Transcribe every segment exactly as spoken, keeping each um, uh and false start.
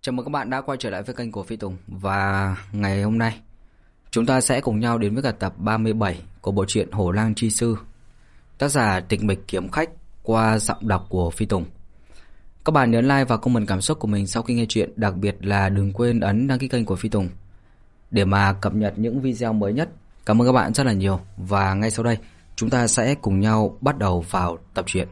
Chào mừng các bạn đã quay trở lại với kênh của Phi Tùng. Và ngày hôm nay chúng ta sẽ cùng nhau đến với cả tập ba mươi bảy của bộ truyện Hổ Lang Chi Sư, tác giả Tịch Mịch Kiếm Khách, qua giọng đọc của Phi Tùng. Các bạn nhớ like và comment cảm xúc của mình sau khi nghe chuyện, đặc biệt là đừng quên ấn đăng ký kênh của Phi Tùng để mà cập nhật những video mới nhất. Cảm ơn các bạn rất là nhiều. Và ngay sau đây chúng ta sẽ cùng nhau bắt đầu vào tập truyện.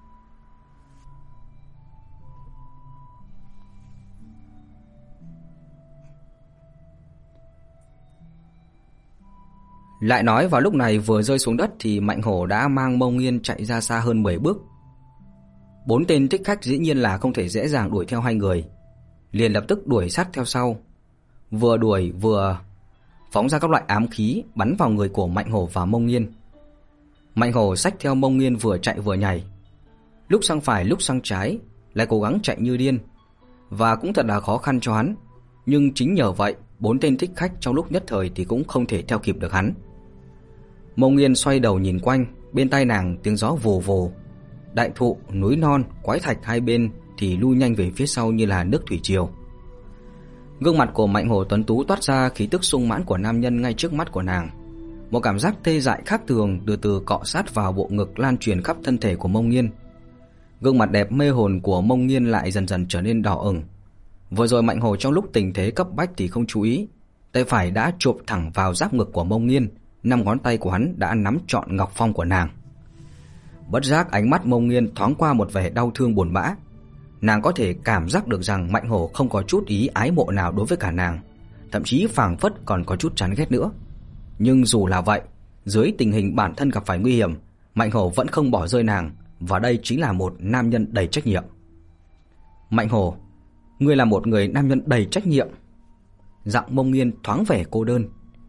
Lại nói vào lúc này vừa rơi xuống đất thì Mạnh Hổ đã mang Mông Nghiên chạy ra xa hơn mười bước. Bốn tên thích khách dĩ nhiên là không thể dễ dàng đuổi theo hai người, liền lập tức đuổi sát theo sau. Vừa đuổi vừa phóng ra các loại ám khí bắn vào người của Mạnh Hổ và Mông Nghiên. Mạnh Hổ xách theo Mông Nghiên vừa chạy vừa nhảy, lúc sang phải lúc sang trái, lại cố gắng chạy như điên. Và cũng thật là khó khăn cho hắn, nhưng chính nhờ vậy bốn tên thích khách trong lúc nhất thời thì cũng không thể theo kịp được hắn. Mông Nghiên xoay đầu nhìn quanh, bên tai nàng tiếng gió vù vù. Đại thụ, núi non, quái thạch hai bên thì lui nhanh về phía sau như là nước thủy triều. Gương mặt của Mạnh Hổ tuấn tú toát ra khí tức sung mãn của nam nhân ngay trước mắt của nàng. Một cảm giác tê dại khác thường từ từ cọ sát vào bộ ngực, lan truyền khắp thân thể của Mông Nghiên. Gương mặt đẹp mê hồn của Mông Nghiên lại dần dần trở nên đỏ ửng. Vừa rồi Mạnh Hổ trong lúc tình thế cấp bách thì không chú ý, tay phải đã chộp thẳng vào giáp ngực của Mông Nghiên, năm ngón tay của hắn đã nắm trọn ngọc phong của nàng. Bất giác ánh mắt Mông Nghiên thoáng qua một vẻ đau thương buồn bã. Nàng có thể cảm giác được rằng Mạnh Hổ không có chút ý ái mộ nào đối với cả nàng, thậm chí phảng phất còn có chút chán ghét nữa. Nhưng dù là vậy, dưới tình hình bản thân gặp phải nguy hiểm, Mạnh Hổ vẫn không bỏ rơi nàng, và đây chính là một nam nhân đầy trách nhiệm. Mạnh Hổ, ngươi là một người nam nhân đầy trách nhiệm. Giọng Mông Nghiên thoáng vẻ cô đơn.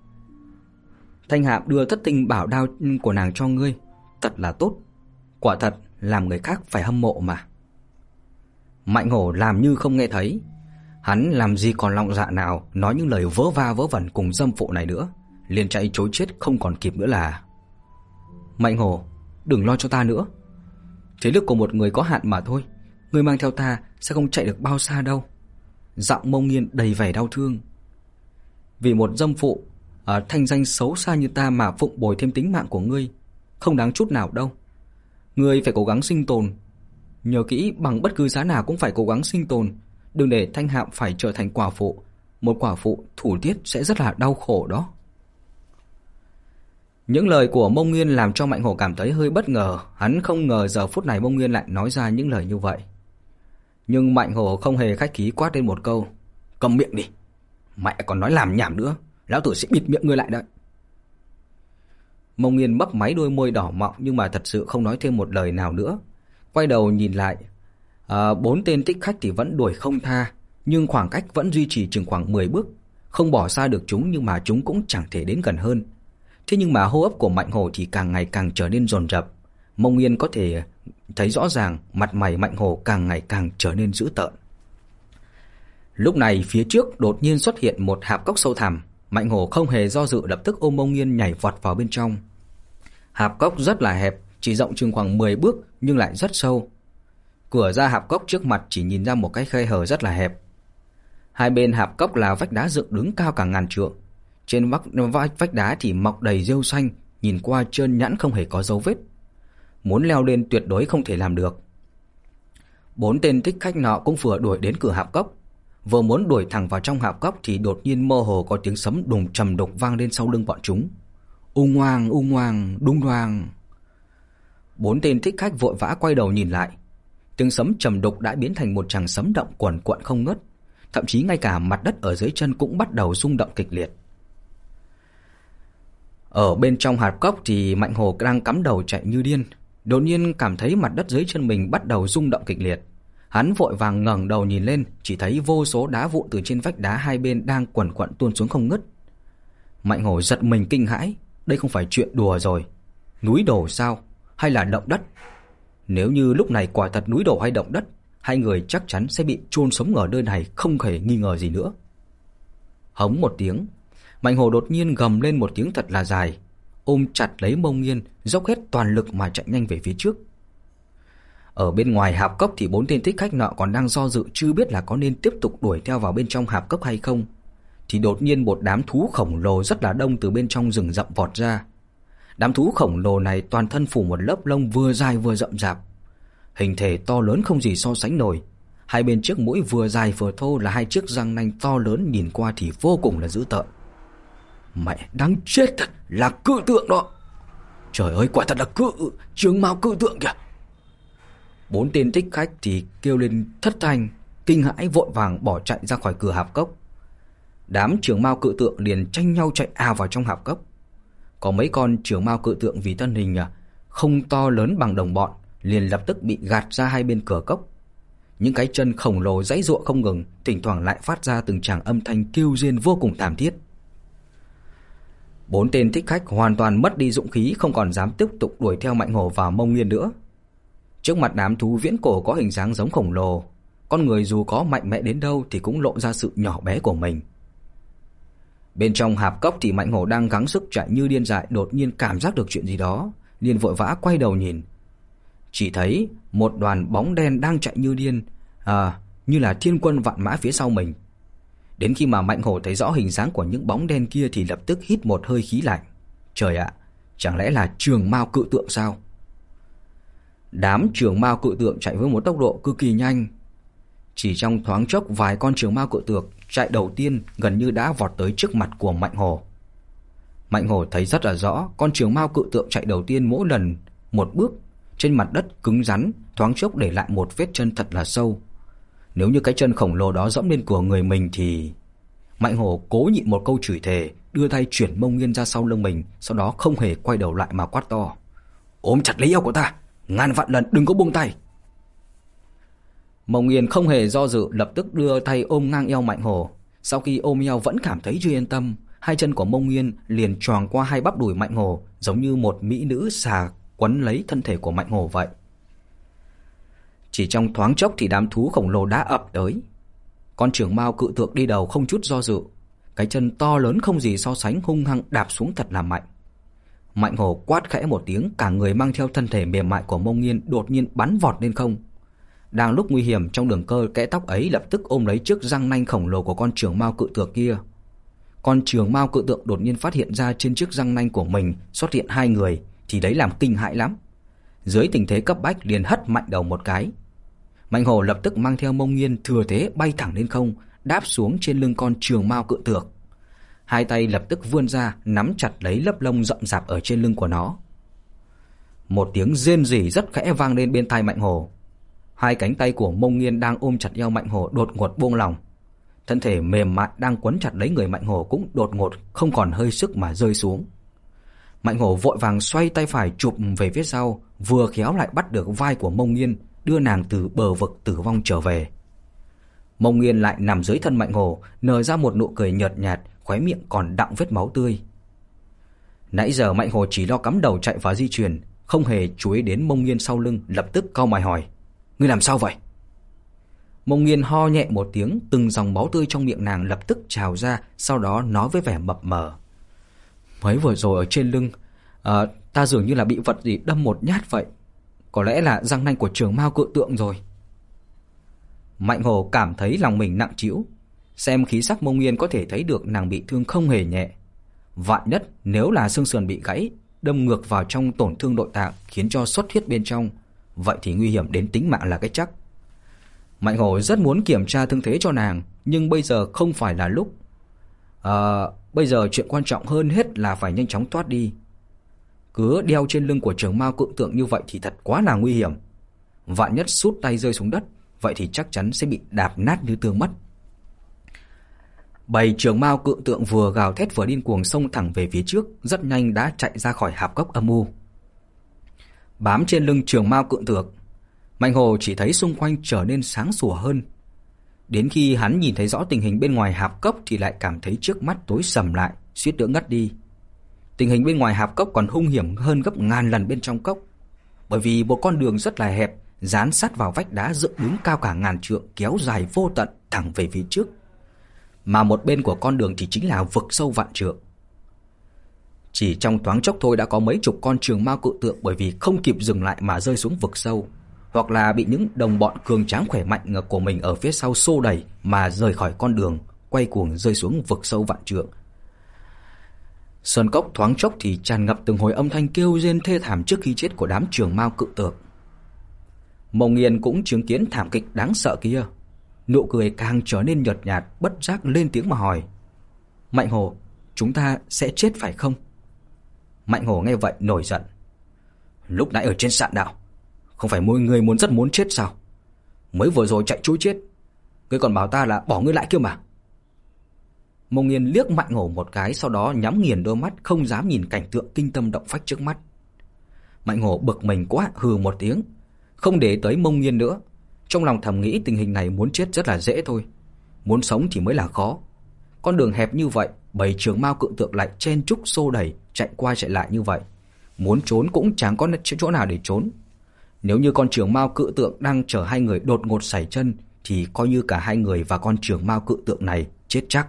Thanh Hạm đưa thất tinh bảo đao của nàng cho ngươi, thật là tốt. Quả thật làm người khác phải hâm mộ mà. Mạnh Hổ làm như không nghe thấy. Hắn làm gì còn lòng dạ nào nói những lời vớ va vớ vẩn cùng dâm phụ này nữa, liền chạy trối chết không còn kịp nữa là. Mạnh Hổ, đừng lo cho ta nữa. Thế lực của một người có hạn mà thôi, ngươi mang theo ta sẽ không chạy được bao xa đâu. Giọng Mông Nghiên đầy vẻ đau thương. Vì một dâm phụ à, thanh danh xấu xa như ta mà phụng bồi thêm tính mạng của ngươi, không đáng chút nào đâu. Ngươi phải cố gắng sinh tồn. Nhớ kỹ, bằng bất cứ giá nào cũng phải cố gắng sinh tồn. Đừng để Thanh Hạm phải trở thành quả phụ. Một quả phụ thủ tiết sẽ rất là đau khổ đó. Những lời của Mông Nghiên làm cho Mạnh Hổ cảm thấy hơi bất ngờ. Hắn không ngờ giờ phút này Mông Nghiên lại nói ra những lời như vậy. Nhưng Mạnh Hổ không hề khách khí quát lên một câu: câm miệng đi. Mẹ còn nói làm nhảm nữa, lão tử sẽ bịt miệng ngươi lại đấy. Mông Nghiên mấp máy đôi môi đỏ mọng nhưng mà thật sự không nói thêm một lời nào nữa. Quay đầu nhìn lại, à, bốn tên thích khách thì vẫn đuổi không tha, nhưng khoảng cách vẫn duy trì chừng khoảng mười bước. Không bỏ xa được chúng nhưng mà chúng cũng chẳng thể đến gần hơn. Thế nhưng mà hô hấp của Mạnh Hổ thì càng ngày càng trở nên dồn dập. Mông Nghiên có thể thấy rõ ràng mặt mày Mạnh Hổ càng ngày càng trở nên dữ tợn. Lúc này phía trước đột nhiên xuất hiện một hạp cốc sâu thẳm. Mạnh Hổ không hề do dự, lập tức ôm Mông Nghiên nhảy vọt vào bên trong. Hạp cốc rất là hẹp, chỉ rộng chừng khoảng mười bước nhưng lại rất sâu. Cửa ra hạp cốc trước mặt chỉ nhìn ra một cái khe hở rất là hẹp. Hai bên hạp cốc là vách đá dựng đứng cao cả ngàn trượng. Trên vách, vách đá thì mọc đầy rêu xanh, nhìn qua trơn nhẵn không hề có dấu vết. Muốn leo lên tuyệt đối không thể làm được. Bốn tên thích khách nọ cũng vừa đuổi đến cửa hạp cốc. Vừa muốn đuổi thẳng vào trong hạp cốc thì đột nhiên mơ hồ có tiếng sấm đùng trầm đục vang lên sau lưng bọn chúng. Ung oang, ung oang, đung đoang. Bốn tên thích khách vội vã quay đầu nhìn lại. Tiếng sấm trầm đục đã biến thành một tràng sấm động quần quận không ngớt. Thậm chí ngay cả mặt đất ở dưới chân cũng bắt đầu rung động kịch liệt. Ở bên trong hạp cốc thì Mạnh Hổ đang cắm đầu chạy như điên. Đột nhiên cảm thấy mặt đất dưới chân mình bắt đầu rung động kịch liệt. Hắn vội vàng ngẩng đầu nhìn lên, chỉ thấy vô số đá vụn từ trên vách đá hai bên đang quần quận tuôn xuống không ngớt. Mạnh Hổ giật mình kinh hãi, đây không phải chuyện đùa rồi. Núi đổ sao? Hay là động đất? Nếu như lúc này quả thật núi đổ hay động đất, hai người chắc chắn sẽ bị chôn sống ở nơi này, không hề nghi ngờ gì nữa. Hống một tiếng, Mạnh Hổ đột nhiên gầm lên một tiếng thật là dài, ôm chặt lấy Mông Nghiên, dốc hết toàn lực mà chạy nhanh về phía trước. Ở bên ngoài hạp cốc thì bốn tên thích khách nọ còn đang do dự chưa biết là có nên tiếp tục đuổi theo vào bên trong hạp cốc hay không, thì đột nhiên một đám thú khổng lồ rất là đông từ bên trong rừng rậm vọt ra. Đám thú khổng lồ này toàn thân phủ một lớp lông vừa dài vừa rậm rạp, hình thể to lớn không gì so sánh nổi. Hai bên chiếc mũi vừa dài vừa thô là hai chiếc răng nanh to lớn, nhìn qua thì vô cùng là dữ tợn. Mẹ đáng chết thật, là cự tượng đó. Trời ơi, quả thật là cự, Trường Mao cự tượng kìa. Bốn tên thích khách thì kêu lên thất thanh, kinh hãi vội vàng bỏ chạy ra khỏi cửa hạp cốc. Đám Trường Mao cự tượng liền tranh nhau chạy ào vào trong hạp cốc. Có mấy con Trường Mao cự tượng vì thân hình không to lớn bằng đồng bọn, liền lập tức bị gạt ra hai bên cửa cốc. Những cái chân khổng lồ giãy giụa không ngừng, thỉnh thoảng lại phát ra từng tràng âm thanh kêu rên vô cùng thảm thiết. Bốn tên thích khách hoàn toàn mất đi dũng khí, không còn dám tiếp tục đuổi theo Mạnh Hổ và Mông Nguyên nữa. Trước mặt đám thú viễn cổ có hình dáng giống khổng lồ, con người dù có mạnh mẽ đến đâu thì cũng lộ ra sự nhỏ bé của mình. Bên trong hạp cốc thì Mạnh Hổ đang gắng sức chạy như điên dại, đột nhiên cảm giác được chuyện gì đó, liền vội vã quay đầu nhìn. Chỉ thấy một đoàn bóng đen đang chạy như điên, à, như là thiên quân vạn mã phía sau mình. Đến khi mà Mạnh Hổ thấy rõ hình dáng của những bóng đen kia thì lập tức hít một hơi khí lạnh. Trời ạ, chẳng lẽ là Trường Mao cự tượng sao? Đám Trường Mao cự tượng chạy với một tốc độ cực kỳ nhanh. Chỉ trong thoáng chốc, vài con Trường Mao cự tượng chạy đầu tiên gần như đã vọt tới trước mặt của Mạnh Hổ. Mạnh Hổ thấy rất là rõ, con Trường Mao cự tượng chạy đầu tiên mỗi lần một bước trên mặt đất cứng rắn, thoáng chốc để lại một vết chân thật là sâu. Nếu như cái chân khổng lồ đó dẫm lên của người mình thì... Mạnh Hổ cố nhịn một câu chửi thề, đưa tay chuyển Mông Nguyên ra sau lưng mình, sau đó không hề quay đầu lại mà quát to: ôm chặt lấy eo của ta, ngàn vạn lần đừng có buông tay. Mông Nguyên không hề do dự, lập tức đưa tay ôm ngang eo Mạnh Hổ. Sau khi ôm eo vẫn cảm thấy chưa yên tâm, hai chân của Mông Nguyên liền choàng qua hai bắp đùi Mạnh Hổ, giống như một mỹ nữ xà quấn lấy thân thể của Mạnh Hổ vậy. Chỉ trong thoáng chốc thì đám thú khổng lồ đã ập tới. Con Trường Mao cự tượng đi đầu không chút do dự, cái chân to lớn không gì so sánh hung hăng đạp xuống thật là mạnh. Mạnh Hổ quát khẽ một tiếng, cả người mang theo thân thể mềm mại của Mông Nguyên đột nhiên bắn vọt lên không. Đang lúc nguy hiểm, trong đường cơ kẽ tóc ấy lập tức ôm lấy chiếc răng nanh khổng lồ của con Trường Mao cự tượng kia. Con Trường Mao cự tượng đột nhiên phát hiện ra trên chiếc răng nanh của mình xuất hiện hai người, thì đấy làm kinh hãi lắm. Dưới tình thế cấp bách liền hất mạnh đầu một cái. Mạnh Hổ lập tức mang theo Mông Nguyên thừa thế bay thẳng lên không, đáp xuống trên lưng con Trường Mao cự tượng. Hai tay lập tức vươn ra nắm chặt lấy lớp lông rậm rạp ở trên lưng của nó. Một tiếng rên rỉ rất khẽ vang lên bên tai Mạnh Hổ. Hai cánh tay của Mông Nguyên đang ôm chặt eo Mạnh Hổ đột ngột buông lỏng. Thân thể mềm mại đang quấn chặt lấy người Mạnh Hổ cũng đột ngột không còn hơi sức mà rơi xuống. Mạnh Hổ vội vàng xoay tay phải chụp về phía sau, vừa khéo lại bắt được vai của Mông Nguyên, đưa nàng từ bờ vực tử vong trở về. Mông Nguyên lại nằm dưới thân Mạnh Hổ, nở ra một nụ cười nhợt nhạt, khóe miệng còn đọng vết máu tươi. Nãy giờ Mạnh Hổ chỉ lo cắm đầu chạy và di chuyển, không hề chú ý đến Mông Nguyên sau lưng, lập tức cau mày hỏi: ngươi làm sao vậy? Mông Nguyên ho nhẹ một tiếng, từng dòng máu tươi trong miệng nàng lập tức trào ra, sau đó nói với vẻ mập mờ: mới vừa rồi ở trên lưng, à, ta dường như là bị vật gì đâm một nhát vậy. Có lẽ là răng nanh của Trường Mao cự tượng rồi. Mạnh Hổ cảm thấy lòng mình nặng trĩu. Xem khí sắc Mông Nguyên có thể thấy được nàng bị thương không hề nhẹ. Vạn nhất nếu là xương sườn bị gãy, đâm ngược vào trong tổn thương nội tạng, khiến cho xuất huyết bên trong, vậy thì nguy hiểm đến tính mạng là cái chắc. Mạnh Hổ rất muốn kiểm tra thương thế cho nàng, nhưng bây giờ không phải là lúc. À, bây giờ chuyện quan trọng hơn hết là phải nhanh chóng thoát đi. Cứ đeo trên lưng của Trường Mao cự tượng như vậy thì thật quá là nguy hiểm. Vạn nhất sút tay rơi xuống đất, vậy thì chắc chắn sẽ bị đạp nát như tương mất. Bầy Trường Mao cự tượng vừa gào thét vừa điên cuồng xông thẳng về phía trước, rất nhanh đã chạy ra khỏi hạp cốc âm u. Bám trên lưng Trường Mao cự tượng, Mạnh Hổ chỉ thấy xung quanh trở nên sáng sủa hơn. Đến khi hắn nhìn thấy rõ tình hình bên ngoài hạp cốc thì lại cảm thấy trước mắt tối sầm lại, suýt nữa ngất đi. Tình hình bên ngoài hạp cốc còn hung hiểm hơn gấp ngàn lần bên trong cốc, bởi vì một con đường rất là hẹp, dán sát vào vách đá dựng đứng cao cả ngàn trượng, kéo dài vô tận thẳng về phía trước. Mà một bên của con đường thì chính là vực sâu vạn trượng. Chỉ trong thoáng chốc thôi đã có mấy chục con Trường Mao cự tượng bởi vì không kịp dừng lại mà rơi xuống vực sâu, hoặc là bị những đồng bọn cường tráng khỏe mạnh của mình ở phía sau xô đẩy mà rời khỏi con đường, quay cuồng rơi xuống vực sâu vạn trượng. Sơn cốc thoáng chốc thì tràn ngập từng hồi âm thanh kêu rên thê thảm trước khi chết của đám trường mao cự tượng. Mông Nghiên cũng chứng kiến thảm kịch đáng sợ kia, nụ cười càng trở nên nhợt nhạt, bất giác lên tiếng mà hỏi: Mạnh Hồ, chúng ta sẽ chết phải không? Mạnh Hồ nghe vậy nổi giận: Lúc nãy ở trên sạn đạo, không phải mỗi người muốn rất muốn chết sao? Mới vừa rồi chạy trối chết, ngươi còn bảo ta là bỏ ngươi lại kia mà. Mông Nghiên liếc Mạnh Hổ một cái, sau đó nhắm nghiền đôi mắt, không dám nhìn cảnh tượng kinh tâm động phách trước mắt. Mạnh Hổ bực mình quá, hừ một tiếng, không để tới Mông Nghiên nữa. Trong lòng thầm nghĩ tình hình này muốn chết rất là dễ thôi, muốn sống thì mới là khó. Con đường hẹp như vậy, bầy trường mao cự tượng lại chen chúc xô đẩy, chạy qua chạy lại như vậy, muốn trốn cũng chẳng có chỗ nào để trốn. Nếu như con trường mao cự tượng đang chở hai người đột ngột sẩy chân, thì coi như cả hai người và con trường mao cự tượng này chết chắc.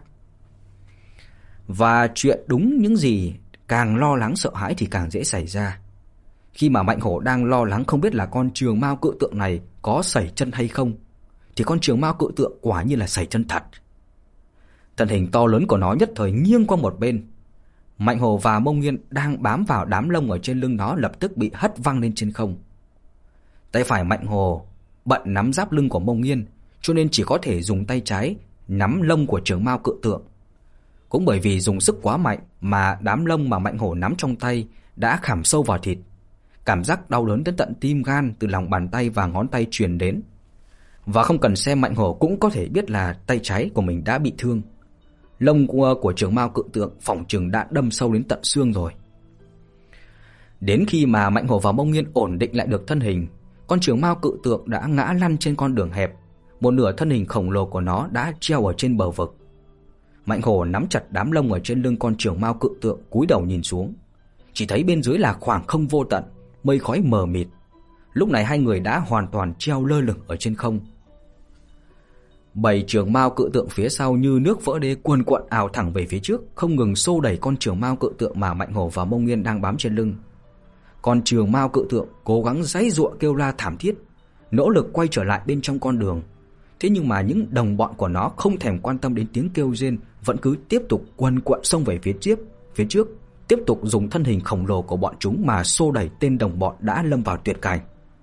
Và chuyện đúng những gì càng lo lắng sợ hãi thì càng dễ xảy ra. Khi mà Mạnh Hổ đang lo lắng không biết là con trường mao cự tượng này có sẩy chân hay không, thì con trường mao cự tượng quả như là sẩy chân thật. Thân hình to lớn của nó nhất thời nghiêng qua một bên. Mạnh Hổ và Mông Nghiên đang bám vào đám lông ở trên lưng nó lập tức bị hất văng lên trên không. Tay phải Mạnh Hổ bận nắm giáp lưng của Mông Nghiên, cho nên chỉ có thể dùng tay trái nắm lông của trường mao cự tượng. Cũng bởi vì dùng sức quá mạnh mà đám lông mà Mạnh Hổ nắm trong tay đã khảm sâu vào thịt. Cảm giác đau đớn đến tận tim gan từ lòng bàn tay và ngón tay truyền đến. Và không cần xem Mạnh Hổ cũng có thể biết là tay trái của mình đã bị thương. Lông của, của trường mao cự tượng phỏng chừng đã đâm sâu đến tận xương rồi. Đến khi mà Mạnh Hổ và Mông Nghiên ổn định lại được thân hình, con trường mao cự tượng đã ngã lăn trên con đường hẹp. Một nửa thân hình khổng lồ của nó đã treo ở trên bờ vực. Mạnh Hổ nắm chặt đám lông ở trên lưng con trường mao cự tượng, cúi đầu nhìn xuống. Chỉ thấy bên dưới là khoảng không vô tận, mây khói mờ mịt. Lúc này hai người đã hoàn toàn treo lơ lửng ở trên không. Bầy trường mao cự tượng phía sau như nước vỡ đê cuồn cuộn ào thẳng về phía trước, không ngừng xô đẩy con trường mao cự tượng mà Mạnh Hổ và Mông Nghiên đang bám trên lưng. Con trường mao cự tượng cố gắng giãy giụa kêu la thảm thiết, nỗ lực quay trở lại bên trong con đường. Thế nhưng mà những đồng bọn của nó không thèm quan tâm đến tiếng kêu rên, vẫn cứ tiếp tục quần quật xông về phía trước, phía trước, tiếp tục dùng thân hình khổng lồ của bọn chúng mà xô đẩy tên đồng bọn đã lâm vào tuyệt cảnh.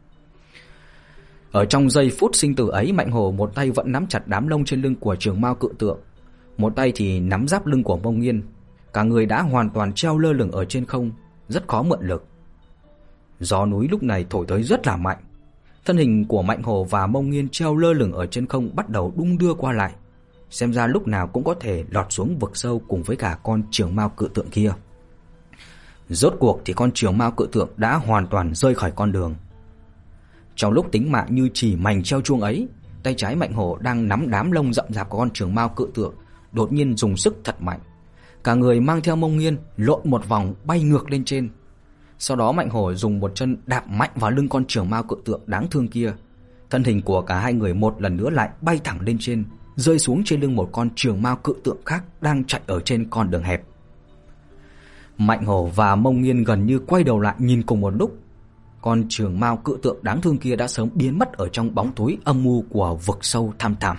Ở trong giây phút sinh tử ấy, Mạnh Hổ một tay vẫn nắm chặt đám lông trên lưng của trường mao cự tượng, một tay thì nắm giáp lưng của Mông Nghiên. Cả người đã hoàn toàn treo lơ lửng ở trên không, rất khó mượn lực. Gió núi lúc này thổi tới rất là mạnh. Thân hình của Mạnh Hổ và Mông Nghiên treo lơ lửng ở trên không bắt đầu đung đưa qua lại, xem ra lúc nào cũng có thể lọt xuống vực sâu cùng với cả con trường mao cự tượng kia. Rốt cuộc thì con trường mao cự tượng đã hoàn toàn rơi khỏi con đường. Trong lúc tính mạng như chỉ mảnh treo chuông ấy, tay trái Mạnh Hổ đang nắm đám lông rậm rạp của con trường mao cự tượng đột nhiên dùng sức thật mạnh. Cả người mang theo Mông Nghiên lộn một vòng bay ngược lên trên. Sau đó Mạnh Hổ dùng một chân đạp mạnh vào lưng con trường mao cự tượng đáng thương kia. Thân hình của cả hai người một lần nữa lại bay thẳng lên trên, rơi xuống trên lưng một con trường mao cự tượng khác đang chạy ở trên con đường hẹp. Mạnh Hổ và Mông Nghiên gần như quay đầu lại nhìn cùng một lúc. Con trường mao cự tượng đáng thương kia đã sớm biến mất ở trong bóng tối âm u của vực sâu thăm thẳm.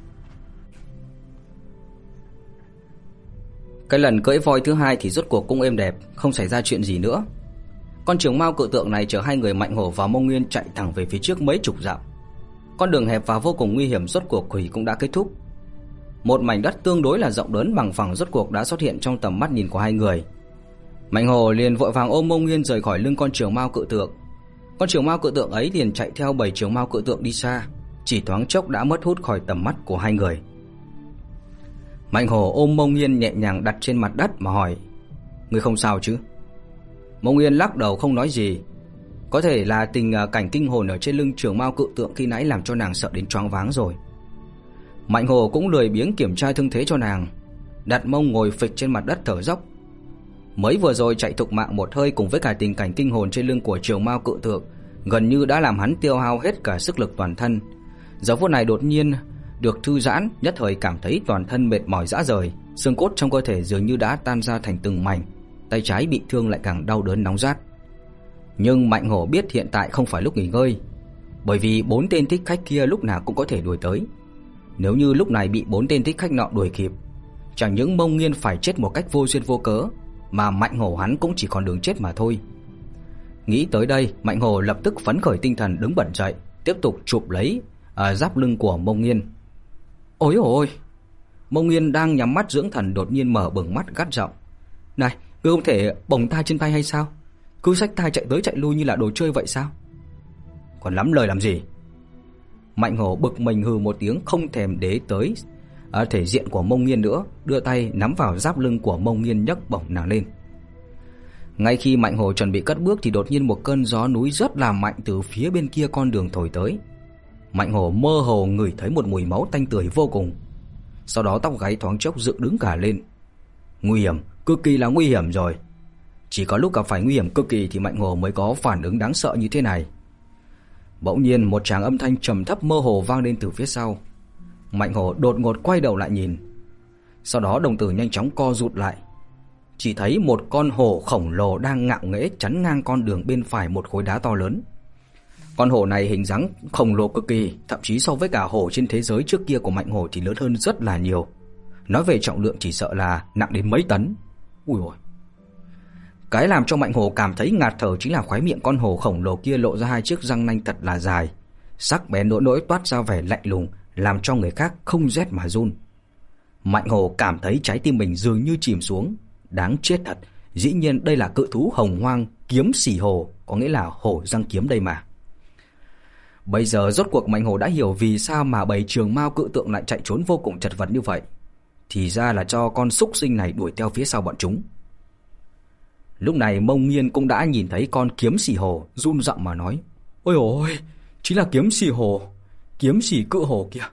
Cái lần cưỡi voi thứ hai thì rốt cuộc cũng êm đẹp, không xảy ra chuyện gì nữa. Con trường mao cự tượng này chở hai người Mạnh Hổ và Mông Nghiên chạy thẳng về phía trước mấy chục dặm. Con đường hẹp và vô cùng nguy hiểm rốt cuộc thì cũng đã kết thúc. Một mảnh đất tương đối là rộng lớn bằng phẳng rốt cuộc đã xuất hiện trong tầm mắt nhìn của hai người. Mạnh Hổ liền vội vàng ôm Mông Nghiên rời khỏi lưng con trường mao cự tượng. Con trường mao cự tượng ấy liền chạy theo bầy trường mao cự tượng đi xa, chỉ thoáng chốc đã mất hút khỏi tầm mắt của hai người. Mạnh Hổ ôm Mông Nghiên nhẹ nhàng đặt trên mặt đất mà hỏi: "Ngươi không sao chứ?" Mông Nghiên lắc đầu không nói gì. Có thể là tình cảnh kinh hồn ở trên lưng trường mao cự tượng khi nãy làm cho nàng sợ đến choáng váng rồi. Mạnh Hổ cũng lười biếng kiểm tra thương thế cho nàng, đặt mông ngồi phịch trên mặt đất thở dốc. Mới vừa rồi chạy thục mạng một hơi cùng với cả tình cảnh kinh hồn trên lưng của trường mao cự tượng gần như đã làm hắn tiêu hao hết cả sức lực toàn thân. Giờ phút này đột nhiên được thư giãn, nhất thời cảm thấy toàn thân mệt mỏi rã rời, xương cốt trong cơ thể dường như đã tan ra thành từng mảnh, tay trái bị thương lại càng đau đớn nóng rát. Nhưng Mạnh Hổ biết hiện tại không phải lúc nghỉ ngơi. bởi vì bốn tên thích khách kia lúc nào cũng có thể đuổi tới. Nếu như lúc này bị bốn tên thích khách nọ đuổi kịp, chẳng những Mông Nghiên phải chết một cách vô duyên vô cớ, mà Mạnh Hổ hắn cũng chỉ còn đường chết mà thôi. Nghĩ tới đây, Mạnh Hổ lập tức phấn khởi tinh thần đứng bật dậy, tiếp tục chụp lấy à, giáp lưng của Mông Nghiên. Ôi ôi! Mông Nghiên đang nhắm mắt dưỡng thần đột nhiên mở bừng mắt gắt giọng: "Này, ngươi không thể bồng ta trên tay hay sao? Cứ xách tay chạy tới chạy lui như là đồ chơi vậy sao?" "Còn lắm lời làm gì?" Mạnh Hổ bực mình hừ một tiếng, không thèm để tới à, thể diện của Mông Nghiên nữa, đưa tay nắm vào giáp lưng của Mông Nghiên nhấc bổng nàng lên. Ngay khi Mạnh Hổ chuẩn bị cất bước thì đột nhiên một cơn gió núi rất là mạnh từ phía bên kia con đường thổi tới. Mạnh Hổ mơ hồ ngửi thấy một mùi máu tanh tưởi vô cùng. Sau đó tóc gáy thoáng chốc dựng đứng cả lên. Nguy hiểm, cực kỳ là nguy hiểm rồi. Chỉ có lúc gặp phải nguy hiểm cực kỳ thì Mạnh Hổ mới có phản ứng đáng sợ như thế này. Bỗng nhiên một tràng âm thanh trầm thấp mơ hồ vang lên từ phía sau. Mạnh Hổ đột ngột quay đầu lại nhìn. Sau đó đồng tử nhanh chóng co rụt lại. Chỉ thấy một con hổ khổng lồ đang ngạo nghễ chắn ngang con đường bên phải một khối đá to lớn. Con hổ này hình dáng khổng lồ cực kỳ, thậm chí so với cả hổ trên thế giới trước kia của Mạnh Hổ thì lớn hơn rất là nhiều. Nói về trọng lượng chỉ sợ là nặng đến mấy tấn. Ui ôi! Cái làm cho Mạnh Hổ cảm thấy ngạt thở chính là khóe miệng con hổ khổng lồ kia lộ ra hai chiếc răng nanh thật là dài, sắc bén nỗi nỗi toát ra vẻ lạnh lùng, làm cho người khác không rét mà run. Mạnh Hổ cảm thấy trái tim mình dường như chìm xuống. Đáng chết thật, dĩ nhiên đây là cự thú hồng hoang kiếm xỉ hổ, có nghĩa là hổ răng kiếm đây mà. Bây giờ rốt cuộc Mạnh Hổ đã hiểu vì sao mà bầy trường mao cự tượng lại chạy trốn vô cùng chật vật như vậy. Thì ra là cho con súc sinh này đuổi theo phía sau bọn chúng. Lúc này Mông Nghiên cũng đã nhìn thấy con kiếm xỉ hổ, run giọng mà nói: "Ôi ôi, chính là kiếm xỉ hổ, kiếm xỉ cự hổ kìa."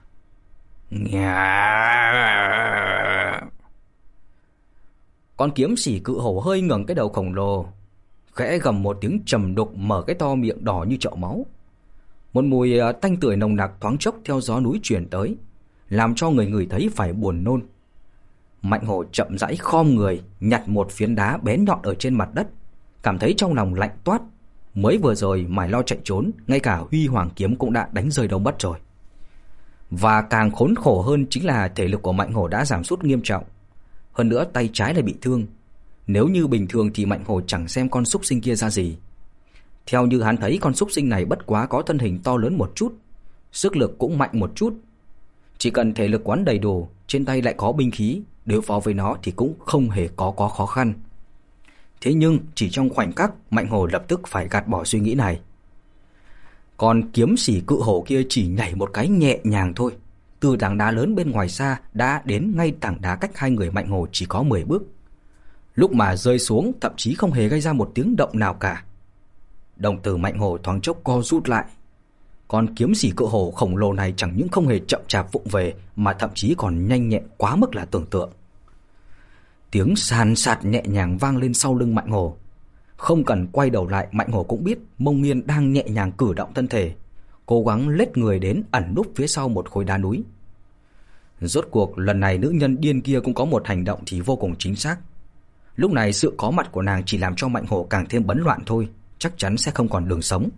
Con kiếm xỉ cự hổ hơi ngẩng cái đầu khổng lồ, khẽ gầm một tiếng trầm đục, mở cái to miệng đỏ như chậu máu. Một mùi tanh tưởi nồng nặc thoáng chốc theo gió núi truyền tới, làm cho người người thấy phải buồn nôn. Mạnh Hổ chậm rãi khom người, nhặt một phiến đá bén nhọn ở trên mặt đất, cảm thấy trong lòng lạnh toát. Mới vừa rồi mải lo chạy trốn, ngay cả Huy Hoàng kiếm cũng đã đánh rơi đâu mất rồi. Và càng khốn khổ hơn chính là thể lực của Mạnh Hổ đã giảm sút nghiêm trọng. Hơn nữa tay trái lại bị thương. Nếu như bình thường thì Mạnh Hổ chẳng xem con súc sinh kia ra gì. Theo như hắn thấy, con súc sinh này bất quá có thân hình to lớn một chút, sức lực cũng mạnh một chút. Chỉ cần thể lực quán đầy đủ, trên tay lại có binh khí, đối phó với nó thì cũng không hề có có khó khăn. Thế nhưng chỉ trong khoảnh khắc, Mạnh Hổ lập tức phải gạt bỏ suy nghĩ này. Còn kiếm xỉ cự hổ kia chỉ nhảy một cái nhẹ nhàng thôi, từ tảng đá lớn bên ngoài xa đã đến ngay tảng đá cách hai người Mạnh Hổ chỉ có mười bước. Lúc mà rơi xuống thậm chí không hề gây ra một tiếng động nào cả. Đồng tử Mạnh Hổ thoáng chốc co rút lại. Con kiếm xỉ cự hổ khổng lồ này chẳng những không hề chậm chạp vụng về, mà thậm chí còn nhanh nhẹn quá mức là tưởng tượng. Tiếng sàn sạt nhẹ nhàng vang lên sau lưng Mạnh Hổ. Không cần quay đầu lại, Mạnh Hổ cũng biết Mông Nghiên đang nhẹ nhàng cử động thân thể, cố gắng lết người đến ẩn núp phía sau một khối đá núi. Rốt cuộc lần này nữ nhân điên kia cũng có một hành động thì vô cùng chính xác. Lúc này sự có mặt của nàng chỉ làm cho Mạnh Hổ càng thêm bấn loạn thôi, chắc chắn sẽ không còn đường sống.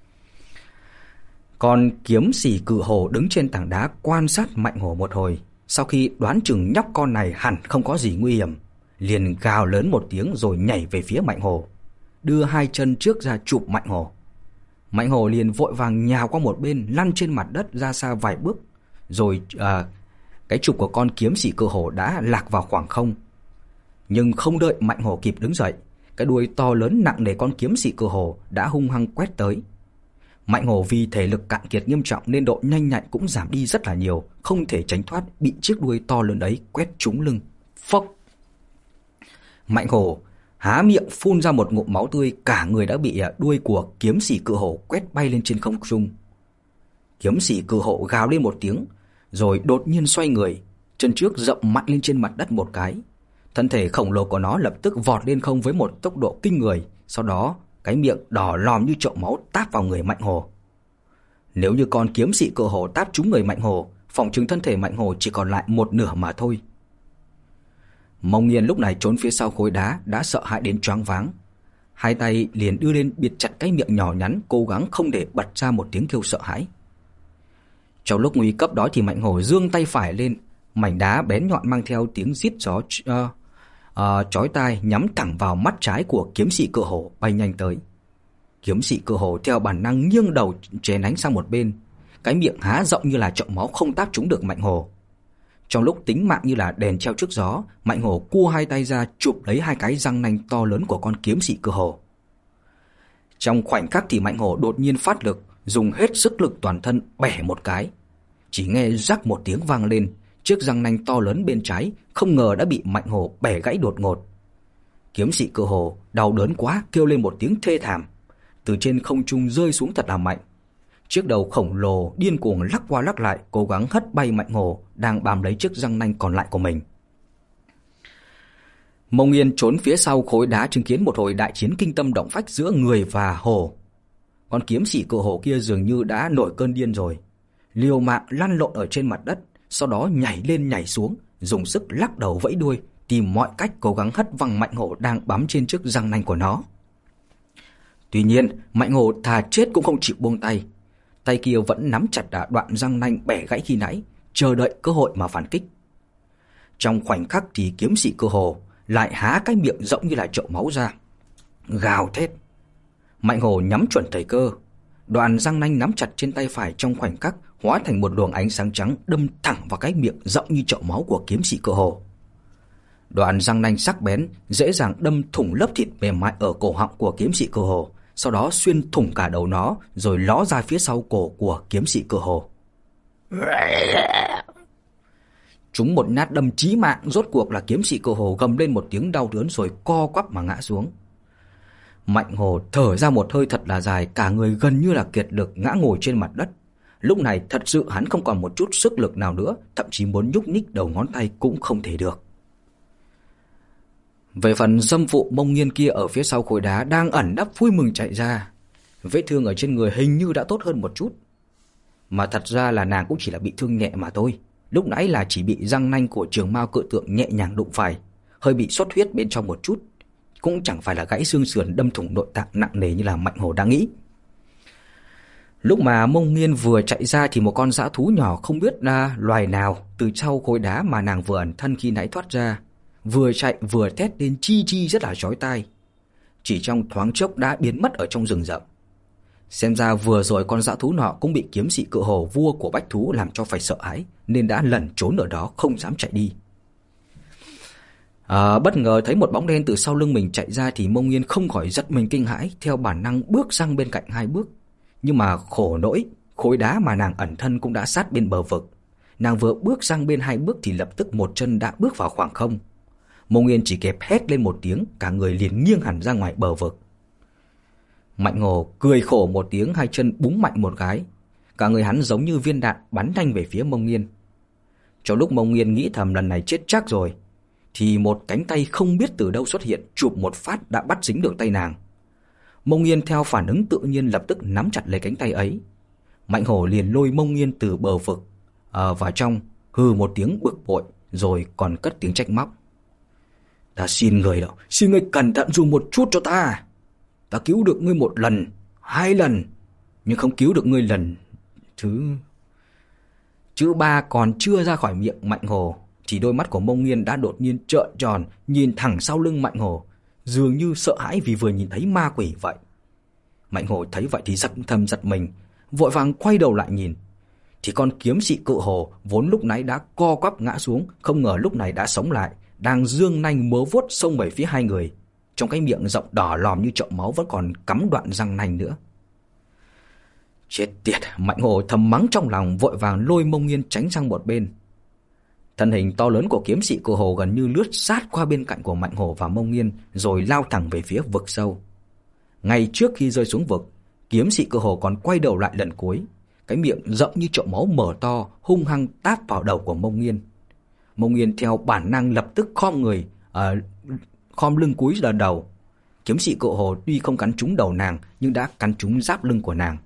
Còn kiếm xỉ cự hổ đứng trên tảng đá quan sát Mạnh Hổ một hồi, sau khi đoán chừng nhóc con này hẳn không có gì nguy hiểm, liền gào lớn một tiếng rồi nhảy về phía Mạnh Hổ, đưa hai chân trước ra chụp Mạnh Hổ. Mạnh Hổ liền vội vàng nhào qua một bên, lăn trên mặt đất ra xa vài bước, rồi à, cái chụp của con kiếm xỉ cự hổ đã lạc vào khoảng không. Nhưng không đợi Mạnh Hổ kịp đứng dậy, cái đuôi to lớn nặng nề con kiếm xỉ cự hổ đã hung hăng quét tới. Mạnh Hổ vì thể lực cạn kiệt nghiêm trọng nên độ nhanh nhạy cũng giảm đi rất là nhiều, không thể tránh thoát, bị chiếc đuôi to lớn ấy quét trúng lưng. Phốc! Mạnh Hổ há miệng phun ra một ngụm máu tươi, cả người đã bị đuôi của kiếm xỉ cự hổ quét bay lên trên không trung. Kiếm xỉ cự hổ gào lên một tiếng, rồi đột nhiên xoay người, chân trước dậm mạnh lên trên mặt đất một cái. Thân thể khổng lồ của nó lập tức vọt lên không với một tốc độ kinh người, sau đó cái miệng đỏ lòm như chậu máu táp vào người Mạnh Hổ. Nếu như con kiếm xỉ cự hổ táp trúng người Mạnh Hổ, phỏng chừng thân thể Mạnh Hổ chỉ còn lại một nửa mà thôi. Mông Nghiên lúc này trốn phía sau khối đá đã sợ hãi đến choáng váng. hai tay liền đưa lên bịt chặt cái miệng nhỏ nhắn, cố gắng không để bật ra một tiếng kêu sợ hãi. Trong lúc nguy cấp đó thì Mạnh Hổ giương tay phải lên, mảnh đá bén nhọn mang theo tiếng rít gió uh, uh, chói tai nhắm thẳng vào mắt trái của kiếm sĩ Cự Hổ bay nhanh tới. Kiếm sĩ Cự Hổ theo bản năng nghiêng đầu chén đánh sang một bên, cái miệng há rộng như là chậu máu không táp trúng được Mạnh Hổ. Trong lúc tính mạng như là đèn treo trước gió, Mạnh Hổ cua hai tay ra chụp lấy hai cái răng nanh to lớn của con kiếm sĩ Cự Hổ. Trong khoảnh khắc thì Mạnh Hổ đột nhiên phát lực, dùng hết sức lực toàn thân bẻ một cái. Chỉ nghe rắc một tiếng vang lên, chiếc răng nanh to lớn bên trái không ngờ đã bị Mạnh Hổ bẻ gãy đột ngột. Kiếm sĩ Cự Hổ đau đớn quá kêu lên một tiếng thê thảm, từ trên không trung rơi xuống thật là mạnh. Chiếc đầu khổng lồ điên cuồng lắc qua lắc lại, cố gắng hất bay Mạnh Hổ đang bám lấy chiếc răng nanh còn lại của mình. Mông Yên trốn phía sau khối đá chứng kiến một hồi đại chiến kinh tâm động phách giữa người và hổ. Con kiếm sĩ Cự Hổ kia dường như đã nổi cơn điên rồi, liều mạng lăn lộn ở trên mặt đất, sau đó nhảy lên nhảy xuống, dùng sức lắc đầu vẫy đuôi, tìm mọi cách cố gắng hất văng Mạnh Hổ đang bám trên chiếc răng nanh của nó. Tuy nhiên, Mạnh Hổ thà chết cũng không chịu buông tay. Tay kia vẫn nắm chặt đoạn răng nanh bẻ gãy khi nãy, chờ đợi cơ hội mà phản kích. Trong khoảnh khắc thì kiếm sĩ Cự Hổ lại há cái miệng rộng như là chậu máu ra, gào thét. Mạnh Hổ nhắm chuẩn thời cơ, đoạn răng nanh nắm chặt trên tay phải trong khoảnh khắc hóa thành một luồng ánh sáng trắng đâm thẳng vào cái miệng rộng như chậu máu của kiếm sĩ Cự Hổ. Đoạn răng nanh sắc bén dễ dàng đâm thủng lớp thịt mềm mại ở cổ họng của kiếm sĩ Cự Hổ, sau đó xuyên thủng cả đầu nó rồi ló ra phía sau cổ của kiếm sĩ Cự Hổ. Trúng một nhát đâm chí mạng, rốt cuộc là kiếm sĩ Cự Hổ gầm lên một tiếng đau đớn rồi co quắp mà ngã xuống. Mạnh Hổ thở ra một hơi thật là dài, cả người gần như là kiệt lực ngã ngồi trên mặt đất. Lúc này thật sự hắn không còn một chút sức lực nào nữa, thậm chí muốn nhúc nhích đầu ngón tay cũng không thể được. Về phần dâm phụ Mông Nghiên kia ở phía sau khối đá đang ẩn nấp vui mừng chạy ra. Vết thương ở trên người hình như đã tốt hơn một chút. Mà thật ra là nàng cũng chỉ là bị thương nhẹ mà thôi. Lúc nãy là chỉ bị răng nanh của Trường Mao Cự Tượng nhẹ nhàng đụng phải, hơi bị xuất huyết bên trong một chút, cũng chẳng phải là gãy xương sườn đâm thủng nội tạng nặng nề như là Mạnh Hổ đã nghĩ. Lúc mà Mông Nghiên vừa chạy ra thì một con dã thú nhỏ không biết là loài nào từ sau khối đá mà nàng vừa ẩn thân khi nãy thoát ra, vừa chạy vừa thét lên chi chi rất là chói tai. Chỉ trong thoáng chốc đã biến mất ở trong rừng rậm. Xem ra vừa rồi con dã thú nọ cũng bị kiếm sĩ Cự Hổ, vua của bách thú, làm cho phải sợ hãi, nên đã lẩn trốn ở đó không dám chạy đi. À, bất ngờ thấy một bóng đen từ sau lưng mình chạy ra thì Mông Nghiên không khỏi giật mình kinh hãi, theo bản năng bước sang bên cạnh hai bước. Nhưng mà khổ nỗi, khối đá mà nàng ẩn thân cũng đã sát bên bờ vực. Nàng vừa bước sang bên hai bước thì lập tức một chân đã bước vào khoảng không. Mông Nghiên chỉ kịp hét lên một tiếng, cả người liền nghiêng hẳn ra ngoài bờ vực. Mạnh Hổ cười khổ một tiếng, hai chân búng mạnh một cái, cả người hắn giống như viên đạn bắn nhanh về phía Mông Nghiên. Trong lúc Mông Nghiên nghĩ thầm lần này chết chắc rồi, thì một cánh tay không biết từ đâu xuất hiện, chụp một phát đã bắt dính được tay nàng. Mông Nghiên theo phản ứng tự nhiên lập tức nắm chặt lấy cánh tay ấy. Mạnh Hổ liền lôi Mông Nghiên từ bờ vực à, vào trong, hừ một tiếng bực bội, rồi còn cất tiếng trách móc. Ta xin người đâu, xin ngươi cẩn thận dùng một chút cho ta. Ta cứu được ngươi một lần, hai lần, nhưng không cứu được ngươi lần thứ... Chữ ba còn chưa ra khỏi miệng Mạnh Hổ thì đôi mắt của Mông Nghiên đã đột nhiên trợn tròn, nhìn thẳng sau lưng Mạnh Hổ, dường như sợ hãi vì vừa nhìn thấy ma quỷ vậy. Mạnh Hổ thấy vậy thì giật thầm giật mình, vội vàng quay đầu lại nhìn, thì con kiếm sĩ Cự Hổ vốn lúc nãy đã co quắp ngã xuống, không ngờ lúc này đã sống lại, đang giương nanh múa vuốt xông về phía hai người. Trong cái miệng rộng đỏ lòm như chậu máu vẫn còn cắm đoạn răng nanh nữa. Chết tiệt, Mạnh Hổ thầm mắng trong lòng, vội vàng lôi Mông Nghiên tránh sang một bên. Thân hình to lớn của kiếm sĩ Cự Hổ gần như lướt sát qua bên cạnh của Mạnh Hổ và Mông Nghiên, rồi lao thẳng về phía vực sâu. Ngay trước khi rơi xuống vực, kiếm sĩ Cự Hổ còn quay đầu lại lần cuối, cái miệng rộng như chậu máu mở to, hung hăng tát vào đầu của Mông Nghiên. Mông Nghiên theo bản năng lập tức khom người, à, khom lưng cúi ra đầu. Kiếm sĩ Cự Hổ tuy không cắn trúng đầu nàng, nhưng đã cắn trúng giáp lưng của nàng.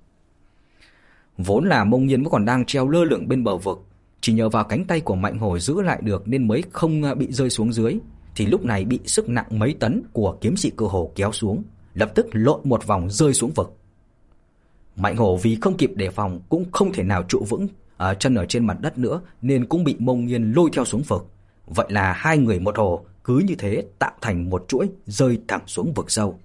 Vốn là Mông Nghiên vẫn còn đang treo lơ lửng bên bờ vực, chỉ nhờ vào cánh tay của Mạnh Hổ giữ lại được nên mới không bị rơi xuống dưới, thì lúc này bị sức nặng mấy tấn của kiếm sĩ Cự Hổ kéo xuống, lập tức lộn một vòng rơi xuống vực. Mạnh Hổ vì không kịp đề phòng cũng không thể nào trụ vững ở chân ở trên mặt đất nữa, nên cũng bị Mông Nghiên lôi theo xuống vực. Vậy là hai người một hồ cứ như thế tạo thành một chuỗi rơi thẳng xuống vực sâu.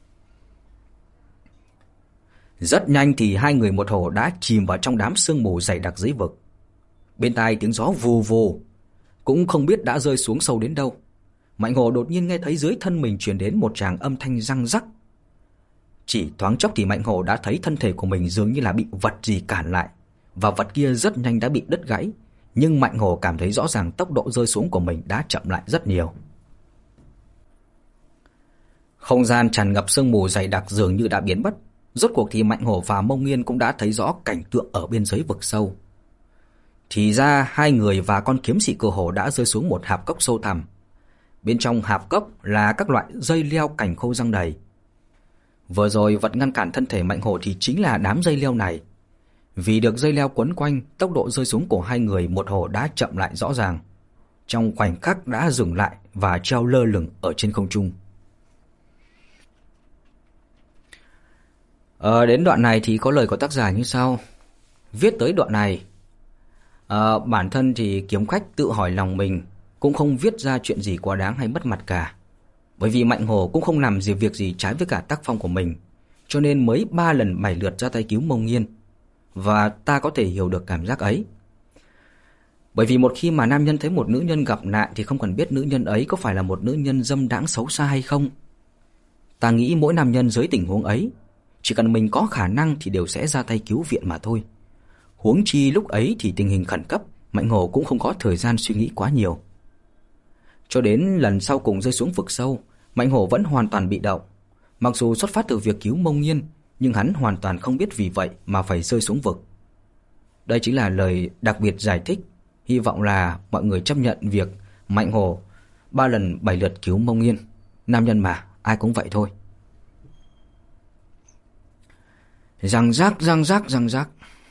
Rất nhanh thì hai người một hồ đã chìm vào trong đám sương mù dày đặc dưới vực. Bên tai tiếng gió vù vù, cũng không biết đã rơi xuống sâu đến đâu. Mạnh Hổ đột nhiên nghe thấy dưới thân mình truyền đến một tràng âm thanh răng rắc. Chỉ thoáng chốc thì Mạnh Hổ đã thấy thân thể của mình dường như là bị vật gì cản lại, và vật kia rất nhanh đã bị đứt gãy. Nhưng Mạnh Hổ cảm thấy rõ ràng tốc độ rơi xuống của mình đã chậm lại rất nhiều. Không gian tràn ngập sương mù dày đặc dường như đã biến mất. Rốt cuộc thì Mạnh Hổ và Mông Nghiên cũng đã thấy rõ cảnh tượng ở bên dưới vực sâu. Thì ra hai người và con kiếm sĩ cưa hổ đã rơi xuống một hạp cốc sâu thẳm. Bên trong hạp cốc là các loại dây leo cành khô răng đầy. Vừa rồi vật ngăn cản thân thể Mạnh Hổ thì chính là đám dây leo này. Vì được dây leo quấn quanh, tốc độ rơi xuống của hai người một hồ đã chậm lại rõ ràng. Trong khoảnh khắc đã dừng lại và treo lơ lửng ở trên không trung. Ờ, đến đoạn này thì có lời của tác giả như sau. Viết tới đoạn này, ờ, bản thân thì kiếm khách tự hỏi lòng mình, cũng không viết ra chuyện gì quá đáng hay mất mặt cả. Bởi vì Mạnh Hổ cũng không làm gì việc gì trái với cả tác phong của mình, cho nên mới ba lần bảy lượt ra tay cứu Mông Nghiên. Và ta có thể hiểu được cảm giác ấy. Bởi vì một khi mà nam nhân thấy một nữ nhân gặp nạn thì không cần biết nữ nhân ấy có phải là một nữ nhân dâm đãng xấu xa hay không. Ta nghĩ mỗi nam nhân dưới tình huống ấy, chỉ cần mình có khả năng thì đều sẽ ra tay cứu viện mà thôi. Huống chi lúc ấy thì tình hình khẩn cấp, Mạnh Hổ cũng không có thời gian suy nghĩ quá nhiều. Cho đến lần sau cùng rơi xuống vực sâu, Mạnh Hổ vẫn hoàn toàn bị động. Mặc dù xuất phát từ việc cứu Mông Nghiên, nhưng hắn hoàn toàn không biết vì vậy mà phải rơi xuống vực. Đây chính là lời đặc biệt giải thích. Hy vọng là mọi người chấp nhận việc Mạnh Hổ ba lần bảy lượt cứu Mông Nghiên. Nam nhân mà, ai cũng vậy thôi. Răng rác, răng rác, răng rác.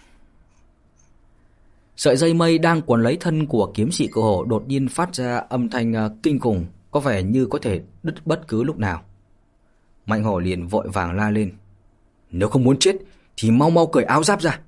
Sợi dây mây đang quấn lấy thân của kiếm sĩ cự hổ đột nhiên phát ra âm thanh uh, kinh khủng, có vẻ như có thể đứt bất cứ lúc nào. Mạnh Hổ liền vội vàng la lên. Nếu không muốn chết thì mau mau cởi áo giáp ra.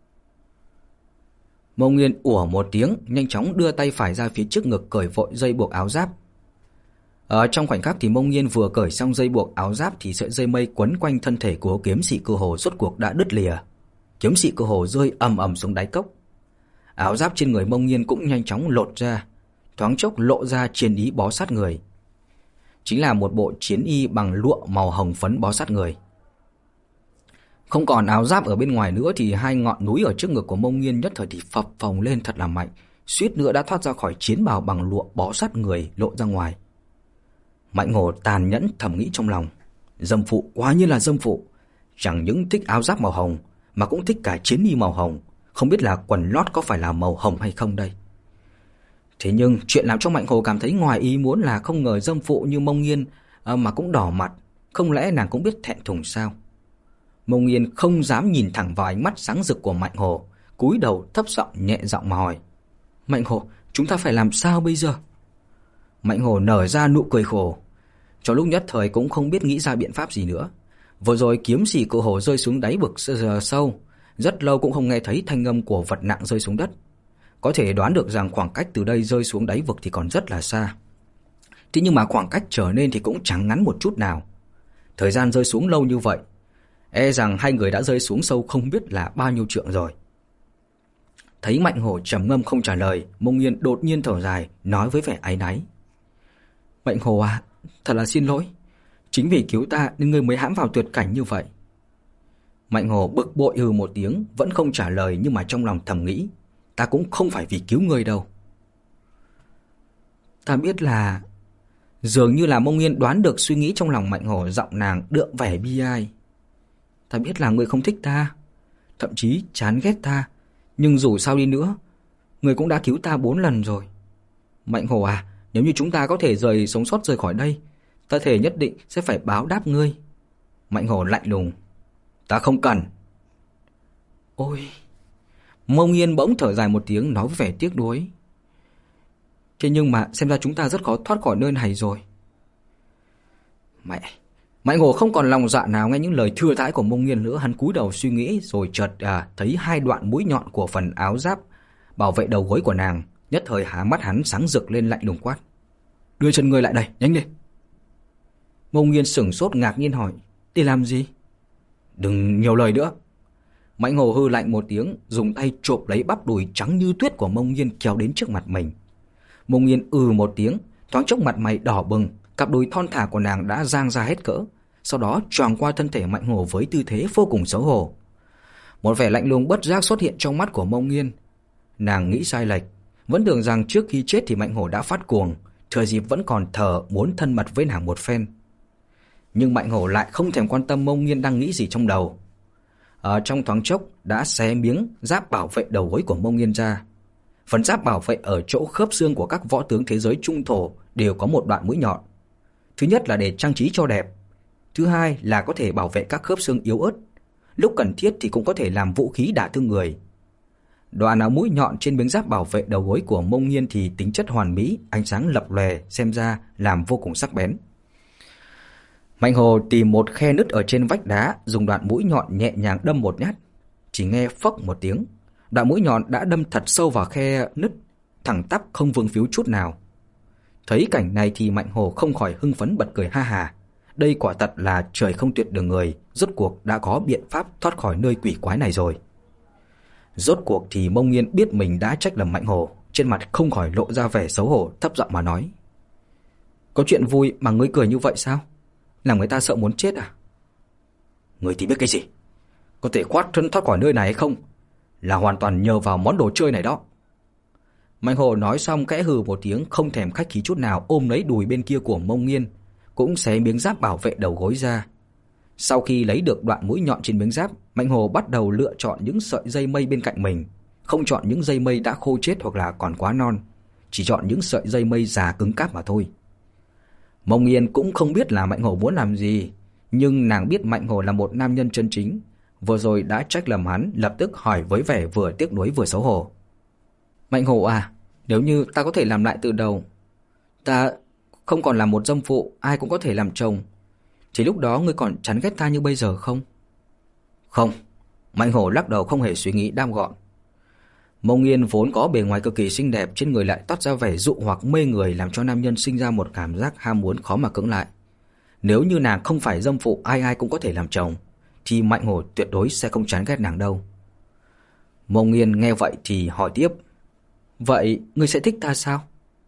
Mông Nghiên ủa một tiếng, nhanh chóng đưa tay phải ra phía trước ngực cởi vội dây buộc áo giáp. Ở trong khoảnh khắc thì Mông Nghiên vừa cởi xong dây buộc áo giáp thì sợi dây mây quấn quanh thân thể của kiếm sĩ cự hổ rốt cuộc đã đứt lìa. Kiếm sĩ cự hổ rơi ầm ầm xuống đáy cốc. Áo giáp trên người Mông Nghiên cũng nhanh chóng lột ra, thoáng chốc lộ ra chiến y bó sát người. Chính là một bộ chiến y bằng lụa màu hồng phấn bó sát người. Không còn áo giáp ở bên ngoài nữa thì hai ngọn núi ở trước ngực của Mông Nghiên nhất thời thì phập phồng lên thật là mạnh, suýt nữa đã thoát ra khỏi chiến bào bằng lụa bó sát người lộ ra ngoài. Mạnh Hổ tàn nhẫn thầm nghĩ trong lòng, dâm phụ quá như là dâm phụ, chẳng những thích áo giáp màu hồng mà cũng thích cả chiến y màu hồng, không biết là quần lót có phải là màu hồng hay không đây. Thế nhưng chuyện làm cho Mạnh Hổ cảm thấy ngoài ý muốn là không ngờ dâm phụ như Mông Nghiên à, mà cũng đỏ mặt, không lẽ nàng cũng biết thẹn thùng sao? Mông Nghiên không dám nhìn thẳng vào ánh mắt sáng rực của Mạnh Hổ, cúi đầu thấp giọng nhẹ giọng mà hỏi. Mạnh Hổ, chúng ta phải làm sao bây giờ? Mạnh Hổ nở ra nụ cười khổ, trong lúc nhất thời cũng không biết nghĩ ra biện pháp gì nữa. Vừa rồi kiếm sĩ cự hổ rơi xuống đáy vực sâu, rất lâu cũng không nghe thấy thanh âm của vật nặng rơi xuống đất. Có thể đoán được rằng khoảng cách từ đây rơi xuống đáy vực thì còn rất là xa. Thế nhưng mà khoảng cách trở nên thì cũng chẳng ngắn một chút nào. Thời gian rơi xuống lâu như vậy, e rằng hai người đã rơi xuống sâu không biết là bao nhiêu trượng rồi. Thấy Mạnh Hổ trầm ngâm không trả lời, Mông Nghiên đột nhiên thở dài, nói với vẻ áy náy. Mạnh Hổ à, thật là xin lỗi. Chính vì cứu ta nên ngươi mới hãm vào tuyệt cảnh như vậy. Mạnh Hổ bực bội hừ một tiếng, vẫn không trả lời, nhưng mà trong lòng thầm nghĩ, ta cũng không phải vì cứu ngươi đâu. Ta biết là... Dường như là Mông Nghiên đoán được suy nghĩ trong lòng Mạnh Hổ, giọng nàng đượm vẻ bi ai. Ta biết là ngươi không thích ta, thậm chí chán ghét ta, nhưng dù sao đi nữa, ngươi cũng đã cứu ta bốn lần rồi. Mạnh Hổ à, nếu như chúng ta có thể rời sống sót rời khỏi đây, ta thề nhất định sẽ phải báo đáp ngươi. Mạnh Hổ lạnh lùng. Ta không cần. Ôi... Mông Nghiên bỗng thở dài một tiếng, nói với vẻ tiếc nuối. Thế nhưng mà xem ra chúng ta rất khó thoát khỏi nơi này rồi. Mẹ, Mạnh Hổ không còn lòng dạ nào nghe những lời thừa thãi của Mông Nghiên nữa, hắn cúi đầu suy nghĩ rồi chợt à, thấy hai đoạn mũi nhọn của phần áo giáp bảo vệ đầu gối của nàng, nhất thời há mắt hắn sáng rực lên, lạnh lùng quát: "Đưa chân ngươi lại đây, nhanh lên!" Mông Nghiên sửng sốt ngạc nhiên hỏi: "Để làm gì?" "Đừng nhiều lời nữa." Mạnh Hổ hư lạnh một tiếng, dùng tay chộp lấy bắp đùi trắng như tuyết của Mông Nghiên kéo đến trước mặt mình. Mông Nghiên ừ một tiếng, thoáng chốc mặt mày đỏ bừng, cặp đùi thon thả của nàng đã dang ra hết cỡ, sau đó choàng qua thân thể Mạnh Hổ với tư thế vô cùng xấu hổ. Một vẻ lạnh lùng bất giác xuất hiện trong mắt của Mông Nghiên. Nàng nghĩ sai lệch, vẫn tưởng rằng trước khi chết thì Mạnh Hổ đã phát cuồng, thừa dịp vẫn còn thở muốn thân mật với nàng một phen. Nhưng Mạnh Hổ lại không thèm quan tâm Mông Nghiên đang nghĩ gì trong đầu. Ở trong thoáng chốc đã xé miếng giáp bảo vệ đầu gối của Mông Nghiên ra. Phần giáp bảo vệ ở chỗ khớp xương của các võ tướng thế giới trung thổ đều có một đoạn mũi nhọn. Thứ nhất là để trang trí cho đẹp, thứ hai là có thể bảo vệ các khớp xương yếu ớt, lúc cần thiết thì cũng có thể làm vũ khí đả thương người. Đoạn áo mũi nhọn trên miếng giáp bảo vệ đầu gối của Mông Nghiên thì tính chất hoàn mỹ, ánh sáng lập lòe, xem ra làm vô cùng sắc bén. Mạnh Hổ tìm một khe nứt ở trên vách đá, dùng đoạn mũi nhọn nhẹ nhàng đâm một nhát. Chỉ nghe phốc một tiếng, đoạn mũi nhọn đã đâm thật sâu vào khe nứt, thẳng tắp không vương víu chút nào. Thấy cảnh này thì Mạnh Hổ không khỏi hưng phấn bật cười ha hà. Đây quả thật là trời không tuyệt đường người, rốt cuộc đã có biện pháp thoát khỏi nơi quỷ quái này rồi. Rốt cuộc thì Mông Nghiên biết mình đã trách lầm Mạnh Hổ, trên mặt không khỏi lộ ra vẻ xấu hổ, thấp giọng mà nói: "Có chuyện vui mà ngươi cười như vậy sao? Làm người ta sợ muốn chết à?" "Ngươi thì biết cái gì? Có thể thoát thân thoát khỏi nơi này hay không là hoàn toàn nhờ vào món đồ chơi này đó." Mạnh Hổ nói xong khẽ hừ một tiếng, không thèm khách khí chút nào, ôm lấy đùi bên kia của Mông Nghiên, cũng xé miếng giáp bảo vệ đầu gối ra. Sau khi lấy được đoạn mũi nhọn trên miếng giáp, Mạnh Hổ bắt đầu lựa chọn những sợi dây mây bên cạnh mình, không chọn những dây mây đã khô chết hoặc là còn quá non, chỉ chọn những sợi dây mây già cứng cáp mà thôi. Mông Nghiên cũng không biết là Mạnh Hổ muốn làm gì, nhưng nàng biết Mạnh Hổ là một nam nhân chân chính, vừa rồi đã trách lầm hắn, lập tức hỏi với vẻ vừa tiếc nuối vừa xấu hổ: "Mạnh Hổ à, nếu như ta có thể làm lại từ đầu, ta không còn là một dâm phụ, ai cũng có thể làm chồng, thì lúc đó ngươi còn chán ghét ta như bây giờ không?" "Không." Mạnh Hổ lắc đầu không hề suy nghĩ đam gọn. Mông Nghiên vốn có bề ngoài cực kỳ xinh đẹp, trên người lại toát ra vẻ dụ hoặc mê người, làm cho nam nhân sinh ra một cảm giác ham muốn khó mà cưỡng lại. Nếu như nàng không phải dâm phụ, ai ai cũng có thể làm chồng, thì Mạnh Hổ tuyệt đối sẽ không chán ghét nàng đâu. Mông Nghiên nghe vậy thì hỏi tiếp: "Vậy ngươi sẽ thích ta sao?"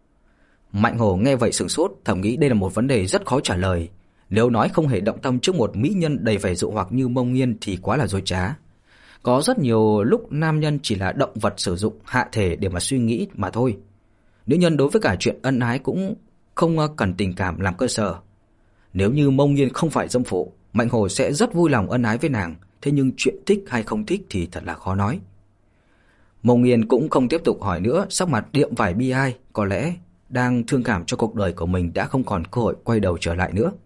Mạnh Hổ nghe vậy sửng sốt, thầm nghĩ đây là một vấn đề rất khó trả lời. Nếu nói không hề động tâm trước một mỹ nhân đầy vẻ dụ hoặc như Mông Nghiên thì quá là dối trá. Có rất nhiều lúc nam nhân chỉ là động vật sử dụng hạ thể để mà suy nghĩ mà thôi. Nữ nhân đối với cả chuyện ân ái cũng không cần tình cảm làm cơ sở. Nếu như Mông Nghiên không phải dâm phụ, Mạnh Hổ sẽ rất vui lòng ân ái với nàng, thế nhưng chuyện thích hay không thích thì thật là khó nói. Mông Nghiên cũng không tiếp tục hỏi nữa, sắc mặt đượm vải bi ai, có lẽ đang thương cảm cho cuộc đời của mình đã không còn cơ hội quay đầu trở lại nữa.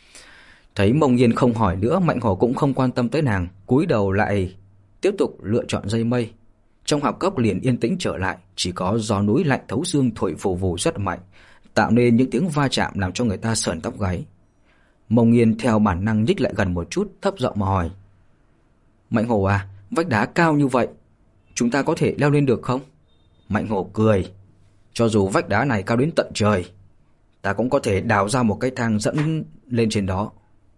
Thấy Mông Nghiên không hỏi nữa, Mạnh Hổ cũng không quan tâm tới nàng, cúi đầu lại tiếp tục lựa chọn dây mây. Trong hạp cốc liền yên tĩnh trở lại, chỉ có gió núi lạnh thấu xương thổi vù vù rất mạnh, tạo nên những tiếng va chạm làm cho người ta sởn tóc gáy. Mông Nghiên theo bản năng nhích lại gần một chút, thấp giọng mà hỏi: "Mạnh Hổ à, vách đá cao như vậy, chúng ta có thể leo lên được không?" Mạnh Hổ cười: "Cho dù vách đá này cao đến tận trời, ta cũng có thể đào ra một cái thang dẫn lên trên đó."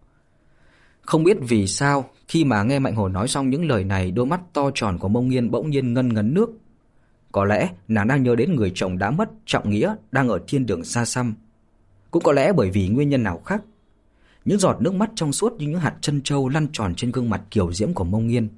Không biết vì sao, khi mà nghe Mạnh Hổ nói xong những lời này, đôi mắt to tròn của Mông Nghiên bỗng nhiên ngân ngấn nước. Có lẽ nàng đang nhớ đến người chồng đã mất, Trọng Nghĩa, đang ở thiên đường xa xăm. Cũng có lẽ bởi vì nguyên nhân nào khác, những giọt nước mắt trong suốt như những hạt trân châu lăn tròn trên gương mặt kiều diễm của Mông Nghiên.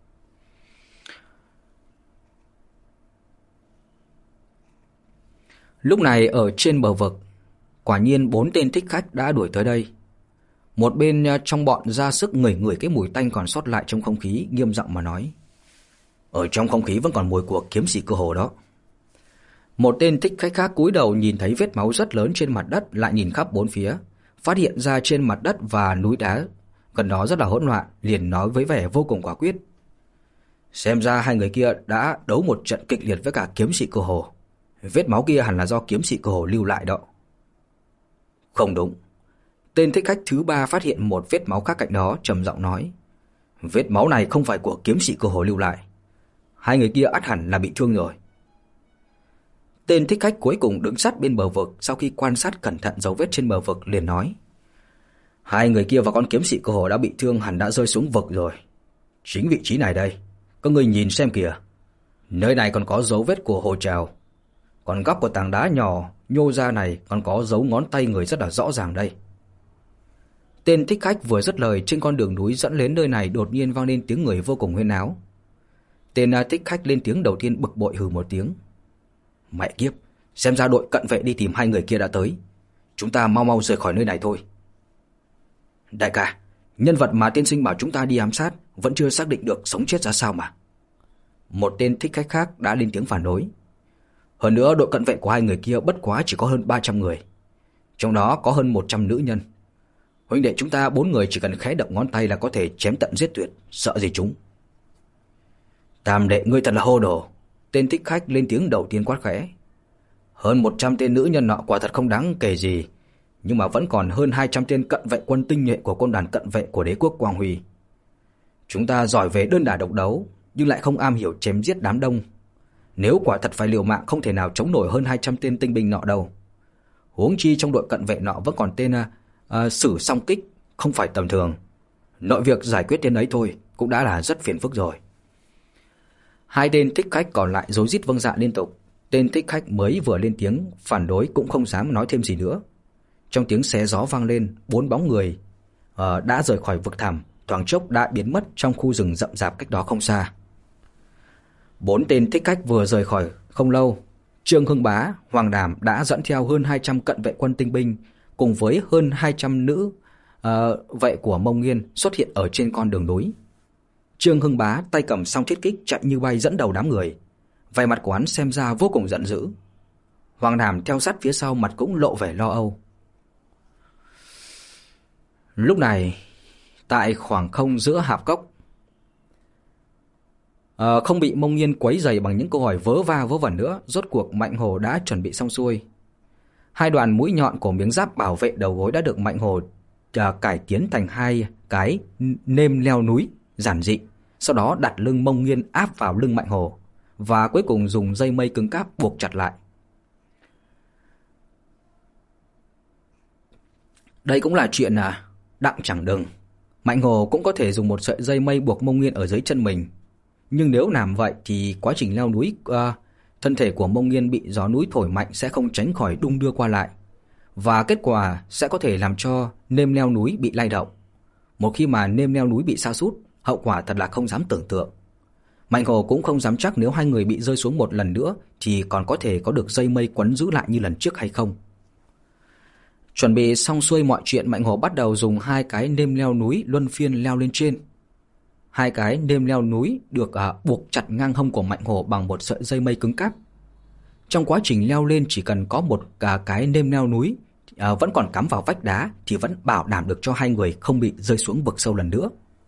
Lúc này ở trên bờ vực, quả nhiên bốn tên thích khách đã đuổi tới đây. Một bên trong bọn ra sức ngửi ngửi cái mùi tanh còn sót lại trong không khí, nghiêm giọng mà nói: "Ở trong không khí vẫn còn mùi của kiếm sĩ cơ hồ đó." Một tên thích khách khác cúi đầu nhìn thấy vết máu rất lớn trên mặt đất, lại nhìn khắp bốn phía, phát hiện ra trên mặt đất và núi đá gần đó rất là hỗn loạn, liền nói với vẻ vô cùng quả quyết: "Xem ra hai người kia đã đấu một trận kịch liệt với cả kiếm sĩ cơ hồ. Vết máu kia hẳn là do kiếm sĩ cơ hồ lưu lại đó." "Không đúng, Tên thích khách thứ ba phát hiện một vết máu khác cạnh đó, trầm giọng nói: "Vết máu này không phải của kiếm sĩ cơ hồ lưu lại. Hai người kia ắt hẳn là bị thương rồi." Tên thích khách cuối cùng đứng sát bên bờ vực, sau khi quan sát cẩn thận dấu vết trên bờ vực liền nói: "Hai người kia và con kiếm sĩ cơ hồ đã bị thương, hẳn đã rơi xuống vực rồi. Chính vị trí này đây, các ngươi nhìn xem kìa. Nơi này còn có dấu vết của hồ trào. Còn góc của tảng đá nhỏ nhô ra này còn có dấu ngón tay người rất là rõ ràng đây." Tên thích khách vừa dứt lời, trên con đường núi dẫn đến nơi này đột nhiên vang lên tiếng người vô cùng huyên náo. Tên thích khách lên tiếng đầu tiên bực bội hừ một tiếng: "Mẹ kiếp, xem ra đội cận vệ đi tìm hai người kia đã tới. Chúng ta mau mau rời khỏi nơi này thôi." "Đại ca, nhân vật mà tiên sinh bảo chúng ta đi ám sát vẫn chưa xác định được sống chết ra sao mà." Một tên thích khách khác đã lên tiếng phản đối: "Hơn nữa đội cận vệ của hai người kia bất quá chỉ có hơn ba trăm người, trong đó có hơn một trăm nữ nhân. Huynh đệ chúng ta bốn người chỉ cần khẽ động ngón tay là có thể chém tận giết tuyệt, sợ gì chúng." "Tam đệ ngươi thật là hồ đồ." Tên thích khách lên tiếng đầu tiên quát khẽ: "Hơn một trăm tên nữ nhân nọ quả thật không đáng kể gì, nhưng mà vẫn còn hơn hai trăm tên cận vệ quân tinh nhuệ của quân đoàn cận vệ của đế quốc Quang Huy. Chúng ta giỏi về đơn đả độc đấu, nhưng lại không am hiểu chém giết đám đông. Nếu quả thật phải liều mạng không thể nào chống nổi hơn hai trăm tên tinh binh nọ đâu. Huống chi trong đội cận vệ nọ vẫn còn tên uh, Sử Song Kích, không phải tầm thường. Nội việc giải quyết tên ấy thôi cũng đã là rất phiền phức rồi." Hai tên thích khách còn lại rối rít vâng dạ liên tục. Tên thích khách mới vừa lên tiếng phản đối cũng không dám nói thêm gì nữa. Trong tiếng xé gió vang lên, bốn bóng người uh, đã rời khỏi vực thẳm, thoáng chốc đã biến mất trong khu rừng rậm rạp cách đó không xa. Bốn tên thích khách vừa rời khỏi không lâu, Trương Hưng Bá, Hoàng Đàm đã dẫn theo hơn hai trăm cận vệ quân tinh binh cùng với hơn hai trăm nữ uh, vệ của Mông Nghiên xuất hiện ở trên con đường núi. Trương Hưng Bá tay cầm song thiết kích chạy như bay dẫn đầu đám người, vẻ mặt của hắn xem ra vô cùng giận dữ. Hoàng Đàm theo sát phía sau, mặt cũng lộ vẻ lo âu. Lúc này, tại khoảng không giữa hạp cốc, à, không bị Mông Nghiên quấy rầy bằng những câu hỏi vớ va vớ vẩn nữa, rốt cuộc Mạnh Hồ đã chuẩn bị xong xuôi. Hai đoàn mũi nhọn của miếng giáp bảo vệ đầu gối đã được Mạnh Hồ à, cải tiến thành hai cái nêm leo núi giản dị, sau đó đặt lưng Mông Nghiên áp vào lưng Mạnh Hồ và cuối cùng dùng dây mây cứng cáp buộc chặt lại. Đây cũng là chuyện à đặng chẳng đừng. Mạnh Hồ cũng có thể dùng một sợi dây mây buộc Mông Nghiên ở dưới chân mình, nhưng nếu làm vậy thì quá trình leo núi, uh, thân thể của Mông Nghiên bị gió núi thổi mạnh sẽ không tránh khỏi đung đưa qua lại, và kết quả sẽ có thể làm cho nêm leo núi bị lay động. Một khi mà nêm leo núi bị sa sút, hậu quả thật là không dám tưởng tượng. Mạnh Hồ cũng không dám chắc nếu hai người bị rơi xuống một lần nữa thì còn có thể có được dây mây quấn giữ lại như lần trước hay không. Chuẩn bị xong xuôi mọi chuyện, Mạnh Hồ bắt đầu dùng hai cái nêm leo núi luân phiên leo lên trên. Hai cái nêm leo núi được à, buộc chặt ngang hông của Mạnh Hồ bằng một sợi dây mây cứng cáp. Trong quá trình leo lên, chỉ cần có một à, cái nêm leo núi à, vẫn còn cắm vào vách đá thì vẫn bảo đảm được cho hai người không bị rơi xuống vực sâu lần nữa.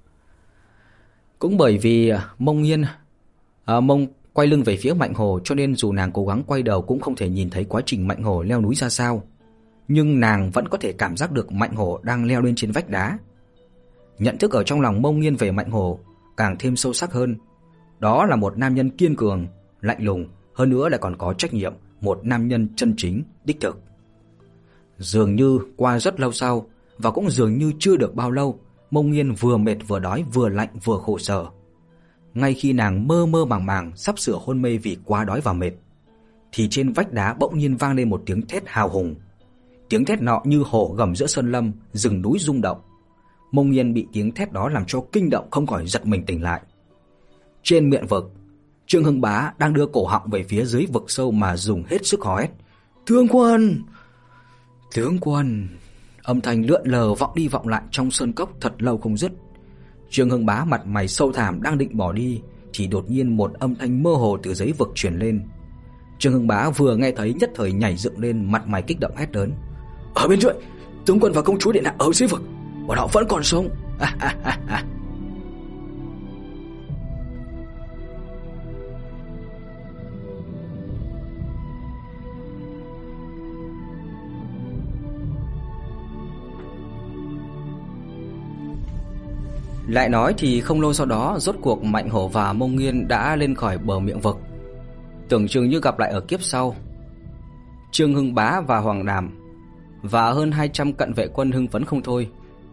Cũng bởi vì à, Mông Nghiên à, Mông quay lưng về phía Mạnh Hồ, cho nên dù nàng cố gắng quay đầu cũng không thể nhìn thấy quá trình Mạnh Hồ leo núi ra sao. Nhưng nàng vẫn có thể cảm giác được Mạnh Hồ đang leo lên trên vách đá. Nhận thức ở trong lòng Mông Nghiên về Mạnh Hồ càng thêm sâu sắc hơn. Đó là một nam nhân kiên cường, lạnh lùng, hơn nữa lại còn có trách nhiệm, một nam nhân chân chính, đích thực. Dường như qua rất lâu sau, và cũng dường như chưa được bao lâu, Mông Nghiên vừa mệt vừa đói, vừa lạnh vừa khổ sở. Ngay khi nàng mơ mơ màng màng sắp sửa hôn mê vì quá đói và mệt, thì trên vách đá bỗng nhiên vang lên một tiếng thét hào hùng. Tiếng thét nọ như hổ gầm giữa sơn lâm, rừng núi rung động. Mông Nghiên bị tiếng thét đó làm cho kinh động, không khỏi giật mình tỉnh lại. Trên miệng vực, Trương Hưng Bá đang đưa cổ họng về phía dưới vực sâu mà dùng hết sức hò hét: "Tướng quân! Tướng quân!" Âm thanh lượn lờ vọng đi vọng lại trong sơn cốc thật lâu không dứt. Trương Hưng Bá mặt mày sâu thẳm đang định bỏ đi thì đột nhiên một âm thanh mơ hồ từ dưới vực truyền lên. Trương Hưng Bá vừa nghe thấy nhất thời nhảy dựng lên, mặt mày kích động hét lớn: "Ở bên dưới, tướng quân và công chúa điện hạ ở dưới vực, bọn họ vẫn còn sống!" Lại nói thì không lâu sau đó, rốt cuộc Mạnh Hổ và Mông Nghiên đã lên khỏi bờ miệng vực. Tưởng chừng như gặp lại ở kiếp sau. Trương Hưng Bá và Hoàng Đàm và hơn hai trăm cận vệ quân hưng phấn không thôi.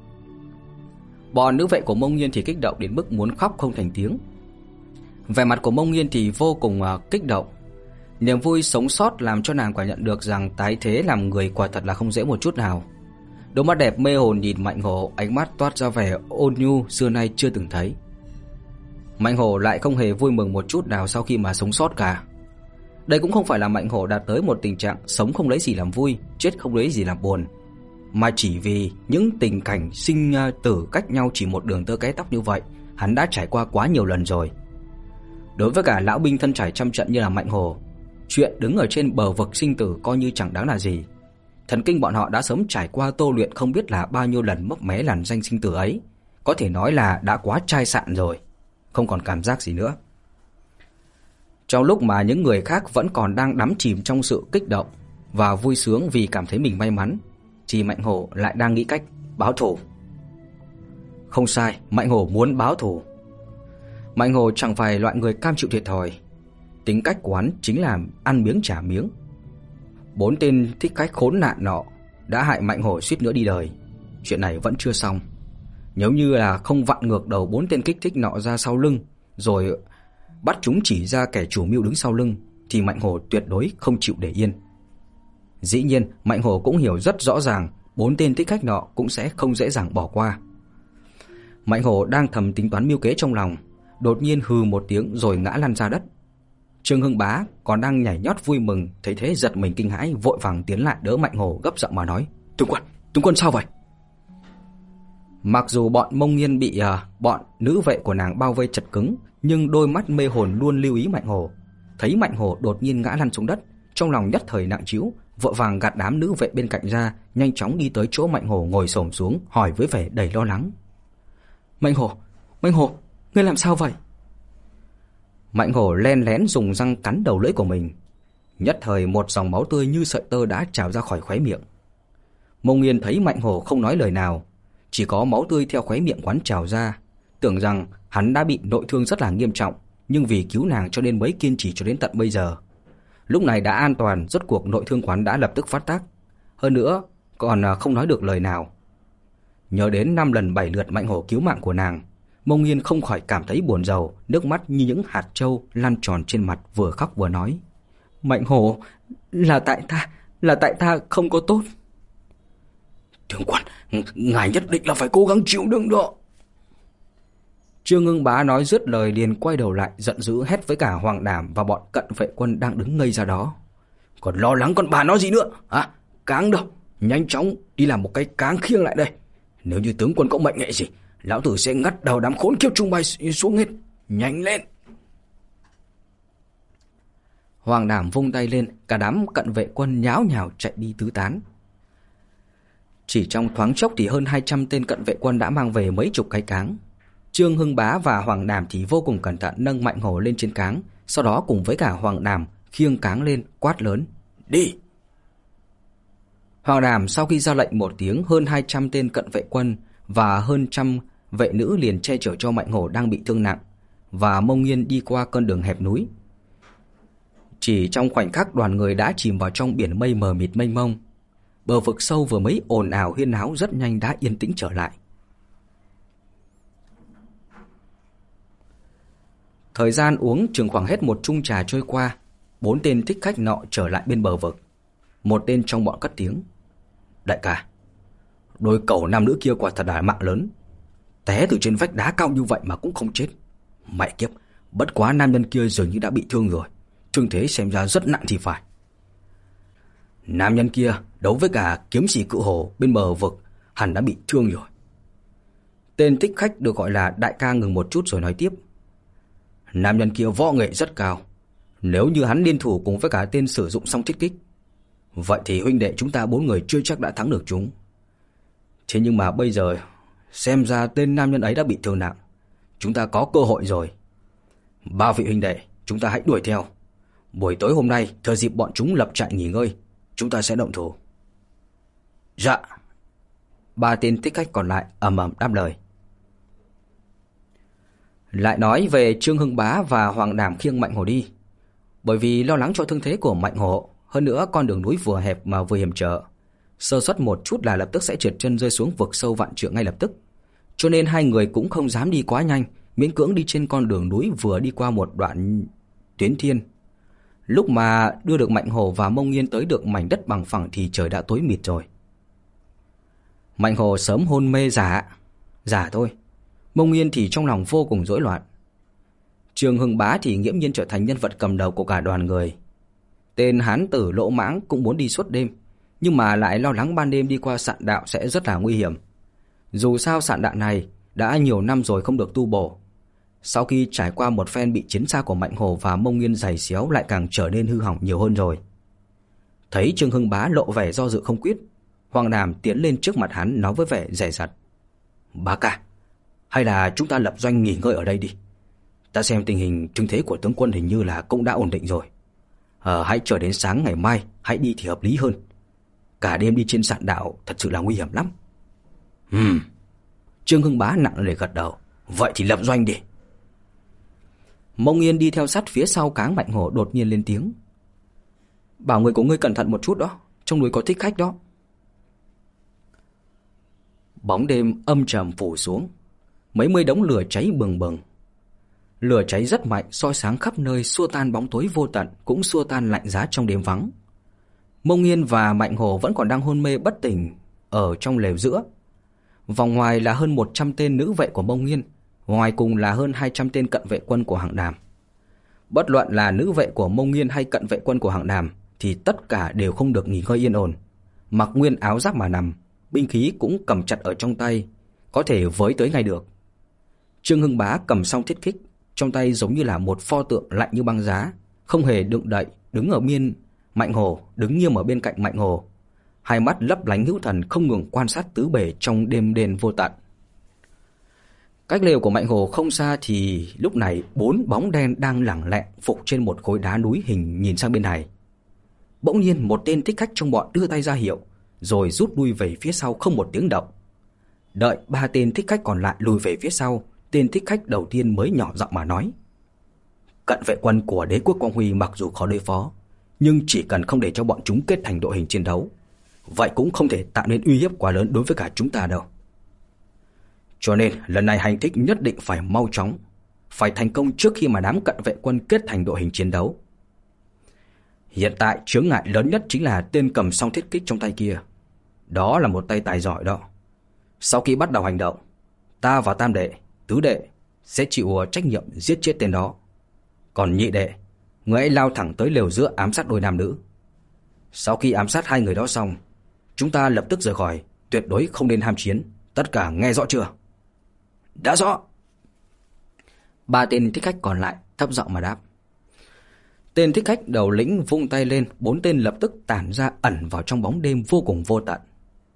Bọn nữ vệ của Mông Nghiên thì kích động đến mức muốn khóc không thành tiếng. Vẻ mặt của Mông Nghiên thì vô cùng uh, kích động. Niềm vui sống sót làm cho nàng quả nhận được rằng tái thế làm người quả thật là không dễ một chút nào. Đôi mắt đẹp mê hồn nhìn Mạnh Hổ, ánh mắt toát ra vẻ ôn nhu xưa nay chưa từng thấy. Mạnh Hổ lại không hề vui mừng một chút nào sau khi mà sống sót cả. Đây cũng không phải là Mạnh Hổ đạt tới một tình trạng sống không lấy gì làm vui, chết không lấy gì làm buồn, mà chỉ vì những tình cảnh sinh tử cách nhau chỉ một đường tơ cái tóc như vậy, hắn đã trải qua quá nhiều lần rồi. Đối với cả lão binh thân trải trăm trận như là Mạnh Hổ, chuyện đứng ở trên bờ vực sinh tử coi như chẳng đáng là gì. Thần kinh bọn họ đã sớm trải qua tô luyện không biết là bao nhiêu lần mấp mé làn danh sinh tử ấy, có thể nói là đã quá chai sạn rồi, không còn cảm giác gì nữa. Trong lúc mà những người khác vẫn còn đang đắm chìm trong sự kích động và vui sướng vì cảm thấy mình may mắn, thì Mạnh Hổ lại đang nghĩ cách báo thù. Không sai, Mạnh Hổ muốn báo thù. Mạnh Hổ chẳng phải loại người cam chịu thiệt thòi. Tính cách của hắn chính là ăn miếng trả miếng. Bốn tên thích khách khốn nạn nọ đã hại Mạnh Hổ suýt nữa đi đời. Chuyện này vẫn chưa xong. Nếu như là không vặn ngược đầu bốn tên kích thích nọ ra sau lưng, rồi bắt chúng chỉ ra kẻ chủ mưu đứng sau lưng, thì Mạnh Hổ tuyệt đối không chịu để yên. Dĩ nhiên, Mạnh Hổ cũng hiểu rất rõ ràng bốn tên thích khách nọ cũng sẽ không dễ dàng bỏ qua. Mạnh Hổ đang thầm tính toán mưu kế trong lòng, đột nhiên hừ một tiếng rồi ngã lăn ra đất. Trương Hưng Bá còn đang nhảy nhót vui mừng, thấy thế giật mình kinh hãi, vội vàng tiến lại đỡ Mạnh Hổ, gấp giọng mà nói: "Tướng quân, tướng quân sao vậy?" Mặc dù bọn Mông Nghiên bị uh, bọn nữ vệ của nàng bao vây chật cứng, nhưng đôi mắt mê hồn luôn lưu ý Mạnh Hổ. Thấy Mạnh Hổ đột nhiên ngã lăn xuống đất, trong lòng nhất thời nặng trĩu, vội vàng gạt đám nữ vệ bên cạnh ra, nhanh chóng đi tới chỗ Mạnh Hổ ngồi xổm xuống, hỏi với vẻ đầy lo lắng: "Mạnh Hổ, Mạnh Hổ, ngươi làm sao vậy?" Mạnh Hổ len lén dùng răng cắn đầu lưỡi của mình. Nhất thời một dòng máu tươi như sợi tơ đã trào ra khỏi khóe miệng. Mông Nghiên thấy Mạnh Hổ không nói lời nào, chỉ có máu tươi theo khóe miệng quán trào ra, tưởng rằng hắn đã bị nội thương rất là nghiêm trọng, nhưng vì cứu nàng cho nên mới kiên trì cho đến tận bây giờ. Lúc này đã an toàn, rốt cuộc nội thương quán đã lập tức phát tác, hơn nữa còn không nói được lời nào. Nhớ đến năm lần bảy lượt Mạnh Hổ cứu mạng của nàng, Mông Nghiên không khỏi cảm thấy buồn rầu, nước mắt như những hạt trâu lăn tròn trên mặt, vừa khóc vừa nói: "Mạnh Hổ, là tại ta, là tại ta không có tốt." "Tướng quân, ngài nhất định là phải cố gắng chịu đựng đó." Trương Hưng Bá nói dứt lời liền quay đầu lại, giận dữ hét với cả Hoàng Đàm và bọn cận vệ quân đang đứng ngây ra đó: "Còn lo lắng con bà nói gì nữa hả? Cáng đâu, nhanh chóng đi làm một cái cáng khiêng lại đây. Nếu như tướng quân có mệnh lệnh gì, lão tử sẽ ngắt đầu đám khốn kiếp trung bay xuống hết. Nhanh lên!" Hoàng Đàm vung tay lên, cả đám cận vệ quân nháo nhào chạy đi tứ tán. Chỉ trong thoáng chốc thì hơn hai trăm tên cận vệ quân đã mang về mấy chục cái cáng. Trương Hưng Bá và Hoàng Đàm thì vô cùng cẩn thận nâng Mạnh Hổ lên trên cáng, sau đó cùng với cả Hoàng Đàm khiêng cáng lên, quát lớn: "Đi!" Hoàng Đàm sau khi ra lệnh một tiếng, hơn hai trăm tên cận vệ quân và hơn trăm vệ nữ liền che chở cho Mạnh Hổ đang bị thương nặng và Mông Nghiên đi qua con đường hẹp núi. Chỉ trong khoảnh khắc đoàn người đã chìm vào trong biển mây mờ mịt mênh mông. Bờ vực sâu vừa mới ồn ào huyên náo rất nhanh đã yên tĩnh trở lại. Thời gian uống chừng khoảng hết một chung trà trôi qua, bốn tên thích khách nọ trở lại bên bờ vực. Một tên trong bọn cất tiếng: "Đại ca, đôi cẩu nam nữ kia quả thật là mạng lớn, té từ trên vách đá cao như vậy mà cũng không chết. Mẹ kiếp, bất quá nam nhân kia dường như đã bị thương rồi, thương thế xem ra rất nặng thì phải. Nam nhân kia đấu với cả kiếm sĩ cự hổ bên bờ vực, hẳn đã bị thương rồi." Tên thích khách được gọi là Đại ca ngừng một chút rồi nói tiếp: "Nam nhân kia võ nghệ rất cao, nếu như hắn liên thủ cùng với cả tên sử dụng song thiết kích, vậy thì huynh đệ chúng ta bốn người chưa chắc đã thắng được chúng. Thế nhưng mà bây giờ xem ra tên nam nhân ấy đã bị thương nặng, chúng ta có cơ hội rồi. Ba vị huynh đệ, chúng ta hãy đuổi theo. Buổi tối hôm nay thừa dịp bọn chúng lập trại nghỉ ngơi, chúng ta sẽ động thủ." "Dạ." Ba tên thích khách còn lại ầm ầm đáp lời. Lại nói về Trương Hưng Bá và Hoàng Đảm khiêng Mạnh Hổ đi. Bởi vì lo lắng cho thương thế của Mạnh Hổ, hơn nữa con đường núi vừa hẹp mà vừa hiểm trở, sơ suất một chút là lập tức sẽ trượt chân rơi xuống vực sâu vạn trượng ngay lập tức. Cho nên hai người cũng không dám đi quá nhanh, miễn cưỡng đi trên con đường núi vừa đi qua một đoạn tuyến thiên. Lúc mà đưa được Mạnh Hổ và Mông Nghiên tới được mảnh đất bằng phẳng thì trời đã tối mịt rồi. Mạnh Hổ sớm hôn mê giả, giả thôi. Mông Nghiên thì trong lòng vô cùng rối loạn. Trương Hưng Bá thì nghiễm nhiên trở thành nhân vật cầm đầu của cả đoàn người. Tên hán tử lỗ mãng cũng muốn đi suốt đêm, nhưng mà lại lo lắng ban đêm đi qua sạn đạo sẽ rất là nguy hiểm. Dù sao sạn đạo này đã nhiều năm rồi không được tu bổ. Sau khi trải qua một phen bị chiến xa của Mạnh Hổ và Mông Nghiên giày xéo lại càng trở nên hư hỏng nhiều hơn rồi. Thấy Trương Hưng Bá lộ vẻ do dự không quyết, Hoàng Đàm tiến lên trước mặt hắn nói với vẻ dè dặt: "Bá ca, hay là chúng ta lập doanh nghỉ ngơi ở đây đi. Ta xem tình hình thương thế của tướng quân hình như là cũng đã ổn định rồi. Ờ, hãy chờ đến sáng ngày mai hãy đi thì hợp lý hơn. Cả đêm đi trên sạn đạo thật sự là nguy hiểm lắm." Ừm. Trương Hưng Bá nặng nề gật đầu. "Vậy thì lập doanh đi." Mông Nghiên đi theo sát phía sau Cáng Mạnh Hổ đột nhiên lên tiếng: "Bảo người của ngươi cẩn thận một chút đó, trong núi có thích khách đó." Bóng đêm âm trầm phủ xuống, mấy mươi đống lửa cháy bừng bừng. Lửa cháy rất mạnh, soi sáng khắp nơi, xua tan bóng tối vô tận, cũng xua tan lạnh giá trong đêm vắng. Mông Nghiên và Mạnh Hổ vẫn còn đang hôn mê bất tỉnh ở trong lều giữa. Vòng ngoài là hơn một trăm tên nữ vệ của Mông Nghiên, ngoài cùng là hơn hai trăm tên cận vệ quân của Hạng Đàm. Bất luận là nữ vệ của Mông Nghiên hay cận vệ quân của Hạng Đàm thì tất cả đều không được nghỉ ngơi yên ổn, mặc nguyên áo giáp mà nằm, binh khí cũng cầm chặt ở trong tay, có thể với tới ngay được. Trương Hưng Bá cầm song thiết kích, trong tay giống như là một pho tượng lạnh như băng giá, không hề đụng đậy, đứng ở biên Mạnh Hổ, đứng nghiêm ở bên cạnh Mạnh Hổ, hai mắt lấp lánh hữu thần không ngừng quan sát tứ bề trong đêm đen vô tận. Cách lều của Mạnh Hổ không xa thì lúc này bốn bóng đen đang lẳng lặng phục trên một khối đá núi hình nhìn sang bên này. Bỗng nhiên một tên thích khách trong bọn đưa tay ra hiệu, rồi rút lui về phía sau không một tiếng động. Đợi ba tên thích khách còn lại lùi về phía sau, tên thích khách đầu tiên mới nhỏ giọng mà nói: "Cận vệ quân của Đế quốc Quang Huy mặc dù khó đối phó, nhưng chỉ cần không để cho bọn chúng kết thành đội hình chiến đấu, vậy cũng không thể tạo nên uy hiếp quá lớn đối với cả chúng ta đâu. Cho nên lần này hành thích nhất định phải mau chóng, phải thành công trước khi mà đám cận vệ quân kết thành đội hình chiến đấu. Hiện tại chướng ngại lớn nhất chính là tên cầm song thiết kích trong tay kia. Đó là một tay tài giỏi đó. Sau khi bắt đầu hành động, ta và tam đệ, tứ đệ sẽ chịu trách nhiệm giết chết tên đó. Còn nhị đệ, người hãy lao thẳng tới lều giữa ám sát đôi nam nữ. Sau khi ám sát hai người đó xong, chúng ta lập tức rời khỏi, tuyệt đối không nên ham chiến. Tất cả nghe rõ chưa?" "Đã rõ." Ba tên thích khách còn lại thấp giọng mà đáp. Tên thích khách đầu lĩnh vung tay lên, bốn tên lập tức tản ra ẩn vào trong bóng đêm vô cùng vô tận.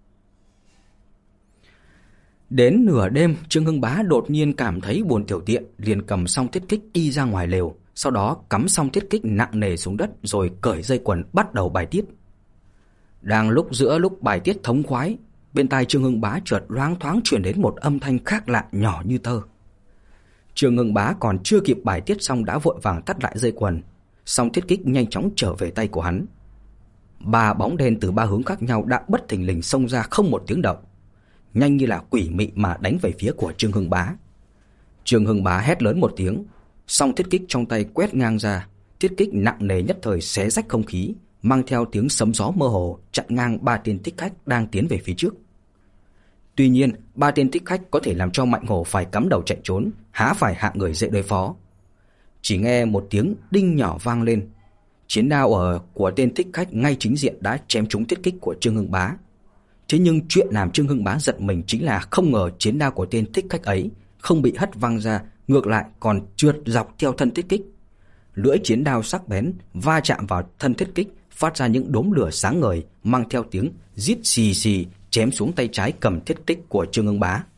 Đến nửa đêm, Trương Hưng Bá đột nhiên cảm thấy buồn tiểu tiện, liền cầm song thiết kích đi ra ngoài lều, sau đó cắm song thiết kích nặng nề xuống đất rồi cởi dây quần bắt đầu bài tiết. Đang lúc giữa lúc bài tiết thống khoái, bên tai Trương Hưng Bá chợt loáng thoáng truyền đến một âm thanh khác lạ nhỏ như tơ. Trương Hưng Bá còn chưa kịp bài tiết xong đã vội vàng thắt lại dây quần, song thiết kích nhanh chóng trở về tay của hắn. Ba bóng đen từ ba hướng khác nhau đã bất thình lình xông ra không một tiếng động, nhanh như là quỷ mị mà đánh về phía của Trương Hưng Bá. Trương Hưng Bá hét lớn một tiếng, song thiết kích trong tay quét ngang ra, thiết kích nặng nề nhất thời xé rách không khí, mang theo tiếng sấm gió mơ hồ chặn ngang ba tên thích khách đang tiến về phía trước. Tuy nhiên, ba tên thích khách có thể làm cho Mạnh Hổ phải cắm đầu chạy trốn, há phải hạ người dễ đối phó. Chỉ nghe một tiếng đinh nhỏ vang lên, chiến đao ở của tên thích khách ngay chính diện đã chém trúng thiết kích của Trương Hưng Bá. Thế nhưng chuyện làm Trương Hưng Bá giật mình chính là không ngờ chiến đao của tên thích khách ấy không bị hất văng ra, ngược lại còn trượt dọc theo thân thiết kích. Lưỡi chiến đao sắc bén va chạm vào thân thiết kích, phát ra những đốm lửa sáng ngời, mang theo tiếng rít xì xì, chém xuống tay trái cầm thiết kích của Trương Hưng Bá.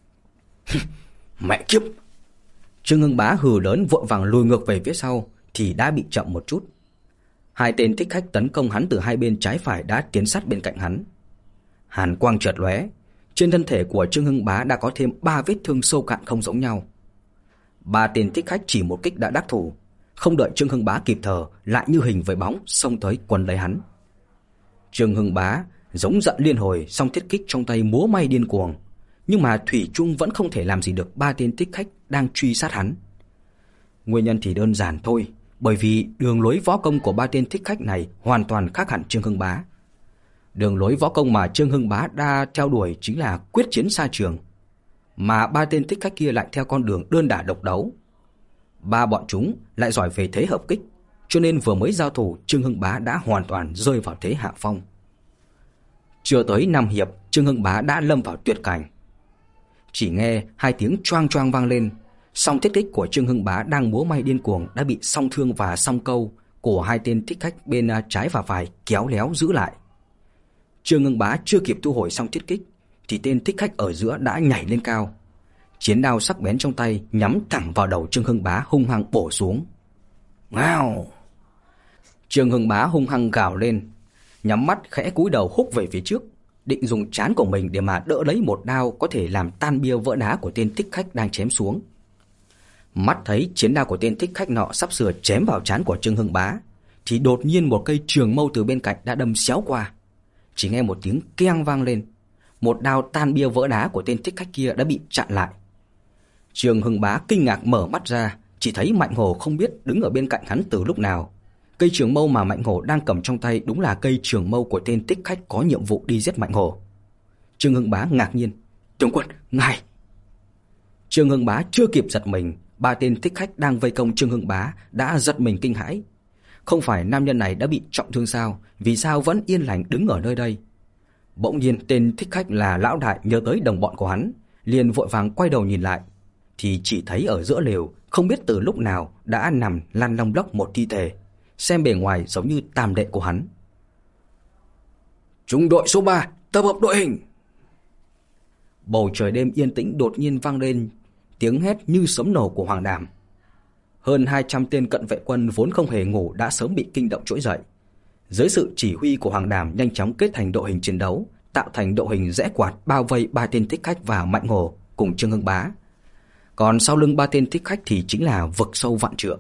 "Mẹ kiếp!" Trương Hưng Bá hừ lớn vội vàng lùi ngược về phía sau thì đã bị chậm một chút. Hai tên thích khách tấn công hắn từ hai bên trái phải đã tiến sát bên cạnh hắn. Hàn quang chợt lóe, trên thân thể của Trương Hưng Bá đã có thêm ba vết thương sâu cạn không giống nhau. Ba tên thích khách chỉ một kích đã đắc thủ, không đợi Trương Hưng Bá kịp thở, lại như hình với bóng xông tới quấn lấy hắn. Trương Hưng Bá giống giận liên hồi, song thiết kích trong tay múa may điên cuồng, nhưng mà thủy chung vẫn không thể làm gì được ba tên thích khách đang truy sát hắn. Nguyên nhân thì đơn giản thôi, bởi vì đường lối võ công của ba tên thích khách này hoàn toàn khác hẳn Trương Hưng Bá. Đường lối võ công mà Trương Hưng Bá đã theo đuổi chính là quyết chiến xa trường, mà ba tên thích khách kia lại theo con đường đơn đả độc đấu. Ba bọn chúng lại giỏi về thế hợp kích, cho nên vừa mới giao thủ, Trương Hưng Bá đã hoàn toàn rơi vào thế hạ phong. Chưa tới năm hiệp, Trương Hưng Bá đã lâm vào tuyệt cảnh. Chỉ nghe hai tiếng choang choang vang lên, song thiết kích của Trương Hưng Bá đang múa may điên cuồng đã bị song thương và song câu của hai tên thích khách bên trái và phải kéo léo giữ lại. Trương Hưng Bá chưa kịp thu hồi song thiết kích thì tên thích khách ở giữa đã nhảy lên cao, chiến đao sắc bén trong tay nhắm thẳng vào đầu Trương Hưng Bá, hung hăng bổ xuống. Ngao! Trương Hưng Bá hung hăng gào lên, nhắm mắt khẽ cúi đầu húc về phía trước, định dùng trán của mình để mà đỡ lấy một đao có thể làm tan bia vỡ đá của tên thích khách đang chém xuống. Mắt thấy chiến đao của tên thích khách nọ sắp sửa chém vào trán của Trương Hưng Bá, thì đột nhiên một cây trường mâu từ bên cạnh đã đâm xéo qua. Chỉ nghe một tiếng keng vang lên, một đao tan bia vỡ đá của tên thích khách kia đã bị chặn lại. Trương Hưng Bá kinh ngạc mở mắt ra, chỉ thấy Mạnh Hổ không biết đứng ở bên cạnh hắn từ lúc nào. Cây trường mâu mà Mạnh Hổ đang cầm trong tay đúng là cây trường mâu của tên thích khách có nhiệm vụ đi giết Mạnh Hổ. Trương Hưng Bá ngạc nhiên: "Tướng quân, ngài!" Trương Hưng Bá chưa kịp giật mình, ba tên thích khách đang vây công Trương Hưng Bá đã giật mình kinh hãi. Không phải nam nhân này đã bị trọng thương sao? Vì sao vẫn yên lành đứng ở nơi đây? Bỗng nhiên tên thích khách là Lão Đại nhớ tới đồng bọn của hắn, liền vội vàng quay đầu nhìn lại, thì chỉ thấy ở giữa lều không biết từ lúc nào đã nằm lăn long lóc một thi thể, xem bề ngoài giống như tam đệ của hắn. "Trung đội số ba, tập hợp đội hình!" Bầu trời đêm yên tĩnh đột nhiên vang lên tiếng hét như sấm nổ của Hoàng Đàm. Hơn hai trăm tên cận vệ quân vốn không hề ngủ đã sớm bị kinh động trỗi dậy. Dưới sự chỉ huy của Hoàng Đàm nhanh chóng kết thành đội hình chiến đấu, tạo thành đội hình rẽ quạt bao vây ba tên thích khách và Mạnh Hổ cùng Trương Hưng Bá. Còn sau lưng ba tên thích khách thì chính là vực sâu vạn trượng.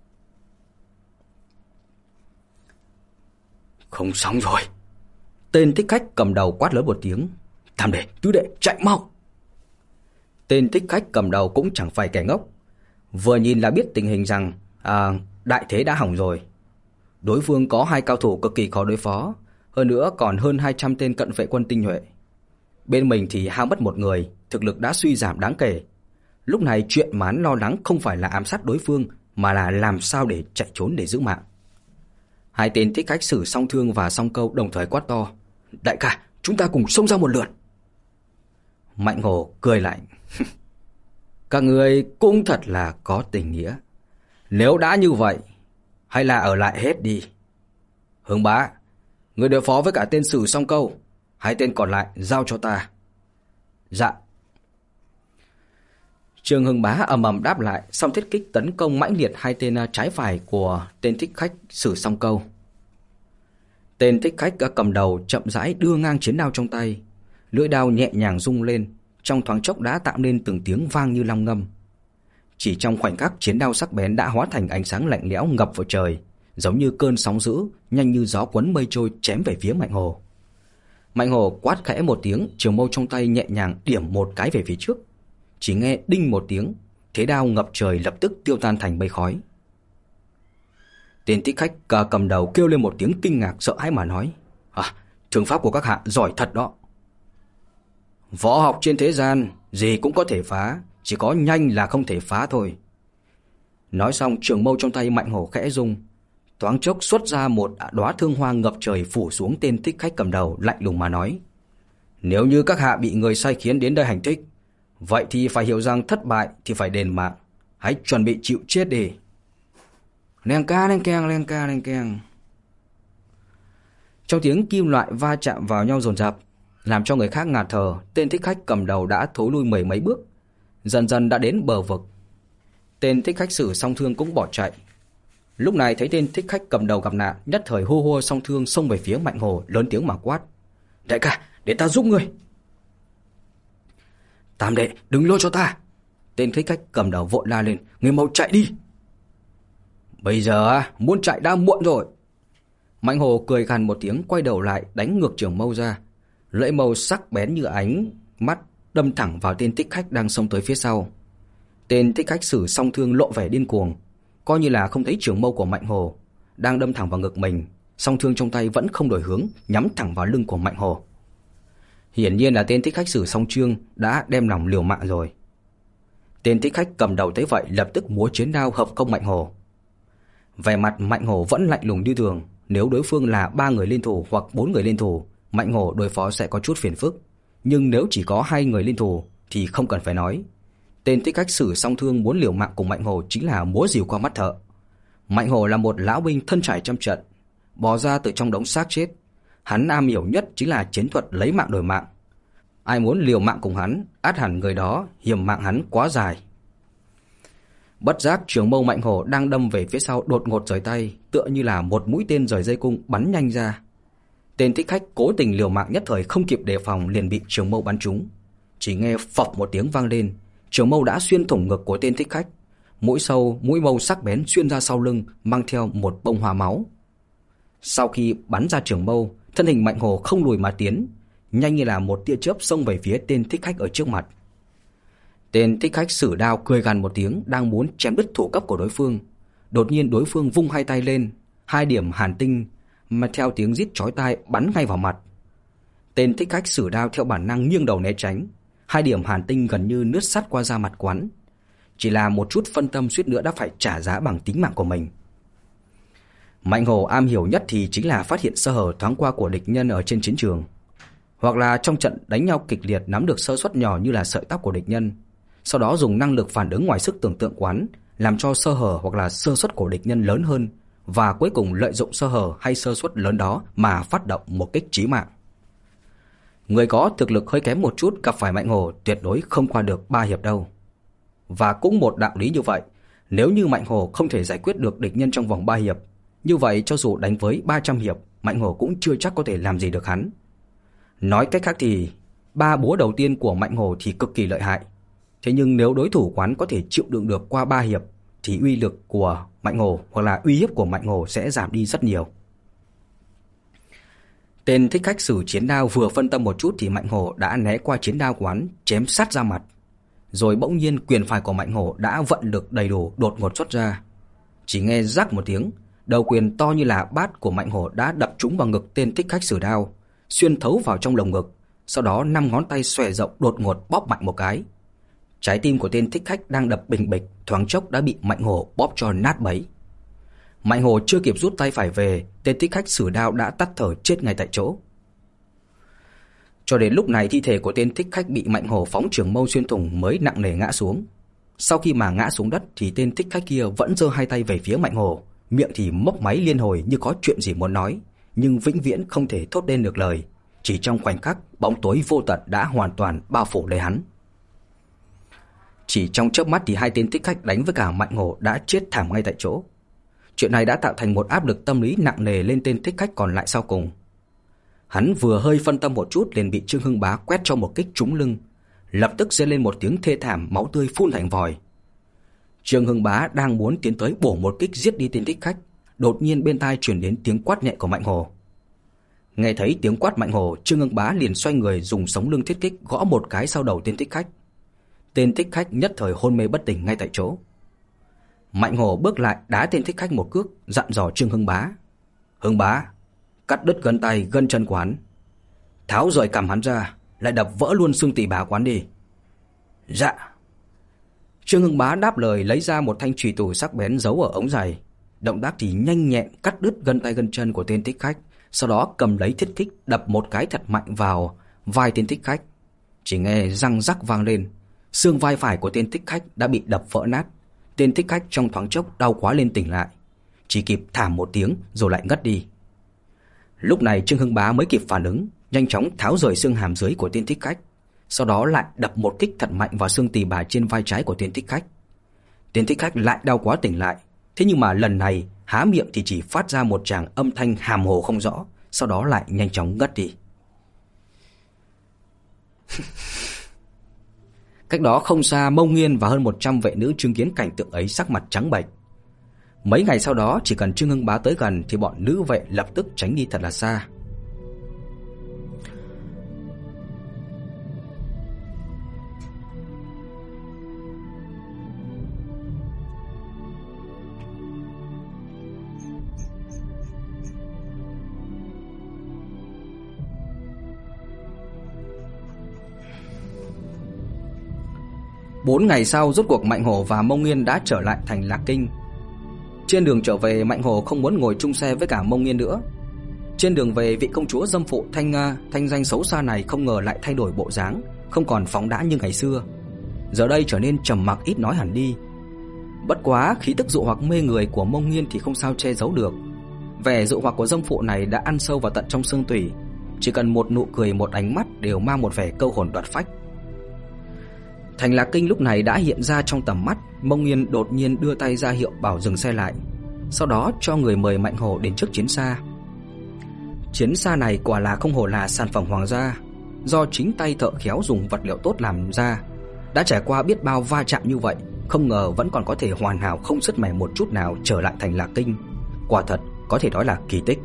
Không xong rồi. Tên thích khách cầm đầu quát lớn một tiếng: "Tam đệ, tứ đệ, chạy mau!" Tên thích khách cầm đầu cũng chẳng phải kẻ ngốc, vừa nhìn là biết tình hình rằng à, đại thế đã hỏng rồi. Đối phương có hai cao thủ cực kỳ khó đối phó, hơn nữa còn hơn hai trăm tên cận vệ quân tinh nhuệ. Bên mình thì hao mất một người, thực lực đã suy giảm đáng kể. Lúc này chuyện mà hắn lo lắng không phải là ám sát đối phương, mà là làm sao để chạy trốn để giữ mạng. Hai tên thích khách sử song thương và song câu đồng thời quát to: "Đại ca, chúng ta cùng xông ra một lượt!" Mạnh Hổ cười lạnh: "Các người cũng thật là có tình nghĩa. Nếu đã như vậy, hay là ở lại hết đi. Hưng Bá, người đối phó với cả tên sử song câu, hai tên còn lại giao cho ta." "Dạ." Trương Hưng Bá ầm ầm đáp lại, song thiết kích tấn công mãnh liệt hai tên trái phải của tên thích khách sử song câu. Tên thích khách cầm đầu chậm rãi đưa ngang chiến đao trong tay, lưỡi đao nhẹ nhàng rung lên, trong thoáng chốc đã tạo nên từng tiếng vang như long ngâm. Chỉ trong khoảnh khắc, chiến đao sắc bén đã hóa thành ánh sáng lạnh lẽo ngập vào trời, giống như cơn sóng dữ, nhanh như gió cuốn mây trôi chém về phía Mạnh Hổ. Mạnh Hổ quát khẽ một tiếng, trường mâu trong tay nhẹ nhàng điểm một cái về phía trước. Chỉ nghe đinh một tiếng, thế đao ngập trời lập tức tiêu tan thành mây khói. Tên thích khách cầm đầu kêu lên một tiếng kinh ngạc sợ hãi mà nói: "À, thương pháp của các hạ giỏi thật đó." "Võ học trên thế gian gì cũng có thể phá, chỉ có nhanh là không thể phá thôi." Nói xong, trường mâu trong tay Mạnh Hổ khẽ rung, thoáng chốc xuất ra một đóa thương hoa ngập trời phủ xuống tên thích khách cầm đầu, lạnh lùng mà nói: "Nếu như các hạ bị người sai khiến đến đây hành thích, vậy thì phải hiểu rằng thất bại thì phải đền mạng, hãy chuẩn bị chịu chết đi." Leng ca leng keng, leng ca leng keng. Trong tiếng kim loại va chạm vào nhau dồn dập, làm cho người khác ngạt thở, tên thích khách cầm đầu đã thối lui mười mấy bước, dần dần đã đến bờ vực. Tên thích khách sử song thương cũng bỏ chạy. Lúc này thấy tên thích khách cầm đầu gặp nạn, nhất thời hô hô song thương xông về phía Mạnh Hổ, lớn tiếng mà quát: "Đại ca, để ta giúp ngươi!" "Tam đệ, đừng lôi cho ta!" Tên thích khách cầm đầu vội la lên: "Người mau chạy đi!" "Bây giờ à, muốn chạy đã muộn rồi." Mạnh Hổ cười gằn một tiếng, quay đầu lại đánh ngược trường mâu ra. Lưỡi mâu sắc bén như ánh mắt đâm thẳng vào tên thích khách đang xông tới phía sau. Tên thích khách sử song thương lộ vẻ điên cuồng, coi như là không thấy trường mâu của Mạnh Hổ đang đâm thẳng vào ngực mình, song thương trong tay vẫn không đổi hướng, nhắm thẳng vào lưng của Mạnh Hổ. Hiển nhiên là tên thích khách sử song chương đã đem lòng liều mạng rồi. Tên thích khách cầm đầu thấy vậy lập tức múa chiến đao hợp công Mạnh Hổ. Vẻ mặt Mạnh Hổ vẫn lạnh lùng như thường. Nếu đối phương là ba người liên thủ hoặc bốn người liên thủ, Mạnh Hổ đối phó sẽ có chút phiền phức. Nhưng nếu chỉ có hai người liên thủ thì không cần phải nói. Tên thích khách sử song thương muốn liều mạng cùng Mạnh Hổ chính là múa rìu qua mắt thợ. Mạnh Hổ là một lão binh thân trải trăm trận, bò ra từ trong đống xác chết. Hắn am hiểu nhất chính là chiến thuật lấy mạng đổi mạng. Ai muốn liều mạng cùng hắn, ắt hẳn người đó hiểm mạng hắn quá dài. Bất giác trường mâu Mạnh Hổ đang đâm về phía sau đột ngột rời tay, tựa như là một mũi tên rời dây cung bắn nhanh ra. Tên thích khách cố tình liều mạng nhất thời không kịp đề phòng liền bị trường mâu bắn trúng. Chỉ nghe phập một tiếng vang lên, trường mâu đã xuyên thủng ngực của tên thích khách. Mũi sâu, mũi mâu sắc bén xuyên ra sau lưng, mang theo một bông hoa máu. Sau khi bắn ra trường mâu, thân hình Mạnh Hổ không lùi mà tiến, nhanh như là một tia chớp xông về phía tên thích khách ở trước mặt. Tên thích khách sử đao cười gằn một tiếng, đang muốn chém đứt thủ cấp của đối phương. Đột nhiên đối phương vung hai tay lên, hai điểm hàn tinh mà theo tiếng rít chói tai bắn ngay vào mặt. Tên thích khách sử đao theo bản năng nghiêng đầu né tránh, hai điểm hàn tinh gần như nứt sắt qua da mặt quán. Chỉ là một chút phân tâm suýt nữa đã phải trả giá bằng tính mạng của mình. Mạnh Hổ am hiểu nhất thì chính là phát hiện sơ hở thoáng qua của địch nhân ở trên chiến trường, hoặc là trong trận đánh nhau kịch liệt nắm được sơ suất nhỏ như là sợi tóc của địch nhân, sau đó dùng năng lực phản ứng ngoài sức tưởng tượng quán làm cho sơ hở hoặc là sơ suất của địch nhân lớn hơn, và cuối cùng lợi dụng sơ hở hay sơ suất lớn đó mà phát động một kích chí mạng. Người có thực lực hơi kém một chút gặp phải Mạnh Hổ tuyệt đối không qua được ba hiệp đâu. Và cũng một đạo lý như vậy, nếu như Mạnh Hổ không thể giải quyết được địch nhân trong vòng ba hiệp, như vậy cho dù đánh với ba trăm hiệp, Mạnh Hổ cũng chưa chắc có thể làm gì được hắn. Nói cách khác thì ba búa đầu tiên của Mạnh Hổ thì cực kỳ lợi hại. Thế nhưng nếu đối thủ quán có thể chịu đựng được qua ba hiệp thì uy lực của Mạnh Hổ hoặc là uy hiếp của Mạnh Hổ sẽ giảm đi rất nhiều. Tên thích khách sử chiến đao vừa phân tâm một chút thì Mạnh Hổ đã né qua chiến đao quán, chém sát ra mặt. Rồi bỗng nhiên quyền phải của Mạnh Hổ đã vận lực đầy đủ đột ngột xuất ra. Chỉ nghe rắc một tiếng, đầu quyền to như là bát của Mạnh Hổ đã đập trúng vào ngực tên thích khách sử đao, xuyên thấu vào trong lồng ngực. Sau đó năm ngón tay xòe rộng đột ngột bóp mạnh một cái. Trái tim của tên thích khách đang đập bình bịch thoáng chốc đã bị Mạnh Hổ bóp cho nát bấy. Mạnh Hổ chưa kịp rút tay phải về, tên thích khách sử đao đã tắt thở chết ngay tại chỗ. Cho đến lúc này thi thể của tên thích khách bị Mạnh Hổ phóng trường mâu xuyên thủng mới nặng nề ngã xuống. Sau khi mà ngã xuống đất thì tên thích khách kia vẫn giơ hai tay về phía Mạnh Hổ, miệng thì mấp máy liên hồi như có chuyện gì muốn nói, nhưng vĩnh viễn không thể thốt lên được lời. Chỉ trong khoảnh khắc, bóng tối vô tận đã hoàn toàn bao phủ lấy hắn. Chỉ trong chớp mắt thì hai tên thích khách đánh với cả Mạnh Hổ đã chết thảm ngay tại chỗ. Chuyện này đã tạo thành một áp lực tâm lý nặng nề lên tên thích khách còn lại sau cùng. Hắn vừa hơi phân tâm một chút liền bị Trương Hưng Bá quét cho một kích trúng lưng, lập tức rên lên một tiếng thê thảm, máu tươi phun thành vòi. Trương Hưng Bá đang muốn tiến tới bổ một kích giết đi tên thích khách, đột nhiên bên tai truyền đến tiếng quát nhẹ của Mạnh Hổ. Nghe thấy tiếng quát Mạnh Hổ, Trương Hưng Bá liền xoay người dùng sống lưng thiết kích gõ một cái sau đầu tên thích khách. Tên thích khách nhất thời hôn mê bất tỉnh ngay tại chỗ. Mạnh Hổ bước lại đá tên thích khách một cước, dặn dò Trương Hưng Bá: "Hưng Bá, cắt đứt gân tay gân chân của hắn, tháo rời cằm hắn ra, lại đập vỡ luôn xương tỳ bà quán đi." "Dạ." Trương Hưng Bá đáp lời, lấy ra một thanh chùy thủ sắc bén giấu ở ống giày, động tác thì nhanh nhẹn cắt đứt gân tay gân chân của tên thích khách, sau đó cầm lấy thiết kích đập một cái thật mạnh vào vai tên thích khách. Chỉ nghe răng rắc vang lên, xương vai phải của tên thích khách đã bị đập vỡ nát. Tên thích khách trong thoáng chốc đau quá lên tỉnh lại, chỉ kịp thảm một tiếng rồi lại ngất đi. Lúc này Trương Hưng Bá mới kịp phản ứng, nhanh chóng tháo rời xương hàm dưới của tên thích khách, sau đó lại đập một kích thật mạnh vào xương tỳ bà trên vai trái của tên thích khách. Tên thích khách lại đau quá tỉnh lại, thế nhưng mà lần này há miệng thì chỉ phát ra một tràng âm thanh hàm hồ không rõ, sau đó lại nhanh chóng ngất đi. Cách đó không xa, Mông Nghiên và hơn một trăm vệ nữ chứng kiến cảnh tượng ấy sắc mặt trắng bệch. Mấy ngày sau đó, chỉ cần Trương Hưng Bá tới gần thì bọn nữ vệ lập tức tránh đi thật là xa. Bốn ngày sau, rốt cuộc Mạnh Hổ và Mông Nghiên đã trở lại thành Lạc Kinh. Trên đường trở về, Mạnh Hổ không muốn ngồi chung xe với cả Mông Nghiên nữa. Trên đường về, vị công chúa dâm phụ thanh thanh danh xấu xa này không ngờ lại thay đổi bộ dáng, không còn phóng đãng như ngày xưa. Giờ đây trở nên trầm mặc ít nói hẳn đi. Bất quá khí tức dụ hoặc mê người của Mông Nghiên thì không sao che giấu được. Vẻ dụ hoặc của dâm phụ này đã ăn sâu vào tận trong xương tủy, chỉ cần một nụ cười, một ánh mắt đều mang một vẻ câu hồn đoạt phách. Thành Lạc Kinh lúc này đã hiện ra trong tầm mắt. Mông Nghiên đột nhiên đưa tay ra hiệu bảo dừng xe lại, sau đó cho người mời Mạnh Hổ đến trước chiến xa. Chiến xa này quả là không hổ là sản phẩm hoàng gia, do chính tay thợ khéo dùng vật liệu tốt làm ra. Đã trải qua biết bao va chạm như vậy, không ngờ vẫn còn có thể hoàn hảo không sứt mẻ một chút nào trở lại thành Lạc Kinh. Quả thật có thể nói là kỳ tích.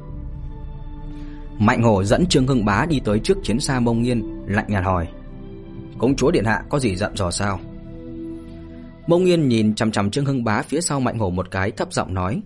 Mạnh Hổ dẫn Trương Hưng Bá đi tới trước chiến xa Mông Nghiên, lạnh nhạt hỏi: "Công chúa điện hạ có gì dặn dò sao?" Mông Nghiên nhìn chằm chằm Trương Hưng Bá phía sau Mạnh Hổ một cái, thấp giọng nói: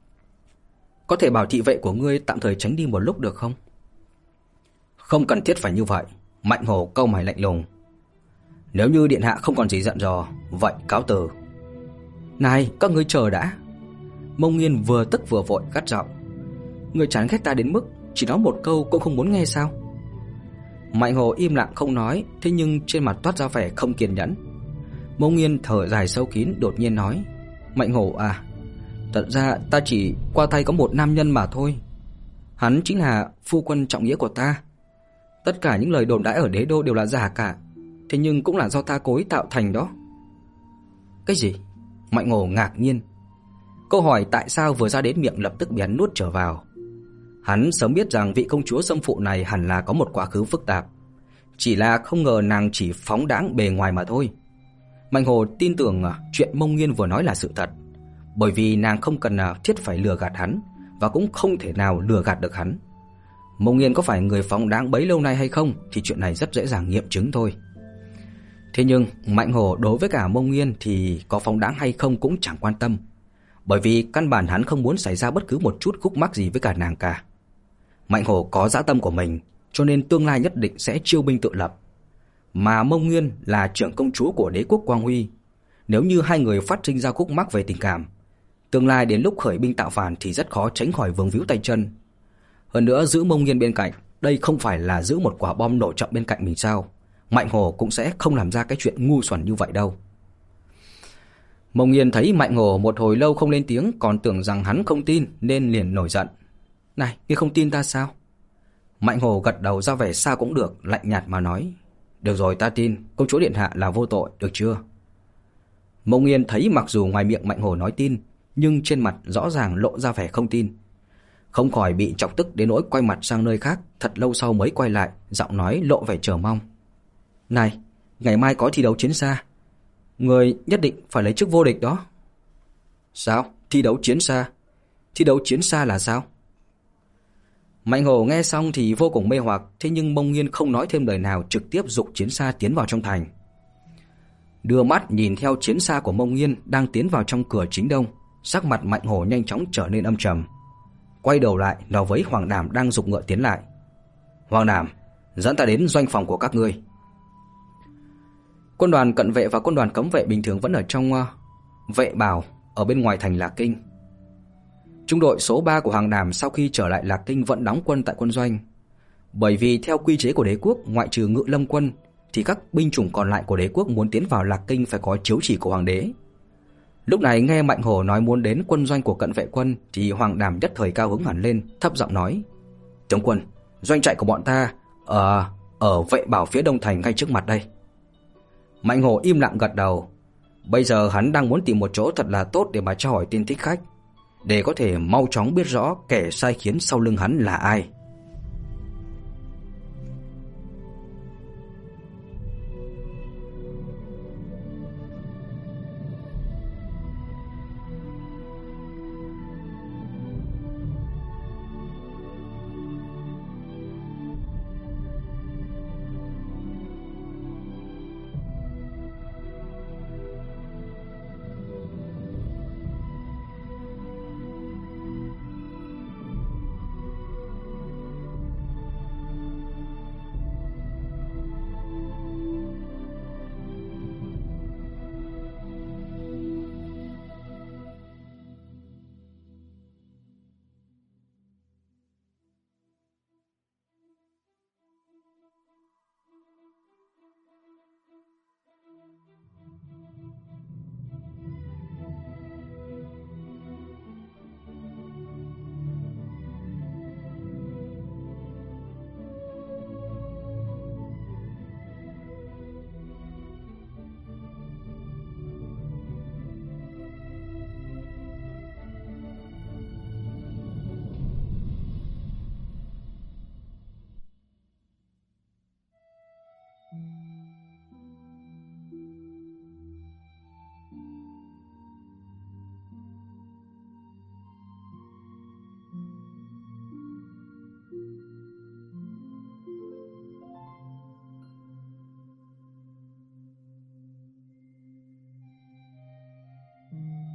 "Có thể bảo thị vệ của ngươi tạm thời tránh đi một lúc được không?" "Không cần thiết phải như vậy." Mạnh Hổ cau mày lạnh lùng: "Nếu như điện hạ không còn gì dặn dò, vậy cáo từ." "Này, các ngươi chờ đã." Mông Nghiên vừa tức vừa vội gắt giọng: "Ngươi chán ghét ta đến mức chỉ nói một câu cũng không muốn nghe sao?" Mạnh Hổ im lặng không nói, thế nhưng trên mặt toát ra vẻ không kiên nhẫn. Mông Nghiên thở dài sâu kín, đột nhiên nói: "Mạnh Hổ à, thật ra ta chỉ qua tay có một nam nhân mà thôi. Hắn chính là phu quân trọng nghĩa của ta. Tất cả những lời đồn đãi ở đế đô đều là giả cả, thế nhưng cũng là do ta cố ý tạo thành đó." "Cái gì?" Mạnh Hổ ngạc nhiên. Câu hỏi tại sao vừa ra đến miệng lập tức bị hắn nuốt trở vào. Hắn sớm biết rằng vị công chúa dâm phụ này hẳn là có một quá khứ phức tạp, chỉ là không ngờ nàng chỉ phóng đãng bề ngoài mà thôi. Mạnh Hổ tin tưởng chuyện Mông Nghiên vừa nói là sự thật, bởi vì nàng không cần thiết phải lừa gạt hắn, và cũng không thể nào lừa gạt được hắn. Mông Nghiên có phải người phóng đãng bấy lâu nay hay không thì chuyện này rất dễ dàng nghiệm chứng thôi. Thế nhưng Mạnh Hổ đối với cả Mông Nghiên thì có phóng đãng hay không cũng chẳng quan tâm, bởi vì căn bản hắn không muốn xảy ra bất cứ một chút khúc mắc gì với cả nàng cả. Mạnh Hổ có dã tâm của mình, cho nên tương lai nhất định sẽ chiêu binh tự lập. Mà Mông Nghiên là trưởng công chúa của đế quốc Quang Huy, nếu như hai người phát sinh ra khúc mắc về tình cảm, tương lai đến lúc khởi binh tạo phản thì rất khó tránh khỏi vướng víu tay chân. Hơn nữa giữ Mông Nghiên bên cạnh, đây không phải là giữ một quả bom nổ chậm bên cạnh mình sao? Mạnh Hổ cũng sẽ không làm ra cái chuyện ngu xuẩn như vậy đâu. Mông Nghiên thấy Mạnh Hổ một hồi lâu không lên tiếng, còn tưởng rằng hắn không tin nên liền nổi giận: "Này, ngươi không tin ta sao?" Mạnh Hổ gật đầu ra vẻ sao cũng được, lạnh nhạt mà nói: "Được rồi, ta tin, công chúa điện hạ là vô tội, được chưa?" Mông Nghiên thấy mặc dù ngoài miệng Mạnh Hổ nói tin, nhưng trên mặt rõ ràng lộ ra vẻ không tin, không khỏi bị chọc tức đến nỗi quay mặt sang nơi khác, thật lâu sau mới quay lại, giọng nói lộ vẻ chờ mong: "Này, ngày mai có thi đấu chiến xa, người nhất định phải lấy chức vô địch đó." "Sao? Thi đấu chiến xa? Thi đấu chiến xa là sao?" Mạnh Hổ nghe xong thì vô cùng mê hoặc, thế nhưng Mông Nghiên không nói thêm lời nào, trực tiếp giục chiến xa tiến vào trong thành. Đưa mắt nhìn theo chiến xa của Mông Nghiên đang tiến vào trong cửa chính đông, sắc mặt Mạnh Hổ nhanh chóng trở nên âm trầm. Quay đầu lại nói với Hoàng Đảm đang giục ngựa tiến lại: "Hoàng Đảm, dẫn ta đến doanh phòng của các ngươi." Quân đoàn cận vệ và quân đoàn cấm vệ bình thường vẫn ở trong uh, vệ bảo ở bên ngoài thành Lạc Kinh. Trung đội số ba của Hoàng Đảm sau khi trở lại Lạc Kinh vẫn đóng quân tại quân doanh, bởi vì theo quy chế của đế quốc, ngoại trừ Ngự Lâm quân thì các binh chủng còn lại của đế quốc muốn tiến vào Lạc Kinh phải có chiếu chỉ của hoàng đế. Lúc này nghe Mạnh Hổ nói muốn đến quân doanh của cận vệ quân thì Hoàng Đảm nhất thời cao hứng hẳn lên, thấp giọng nói: "Tướng quân, doanh trại của bọn ta ở ở vệ bảo phía đông thành ngay trước mặt đây." Mạnh Hổ im lặng gật đầu. Bây giờ hắn đang muốn tìm một chỗ thật là tốt để mà tra hỏi tin thích khách, để có thể mau chóng biết rõ kẻ sai khiến sau lưng hắn là ai. Thank you.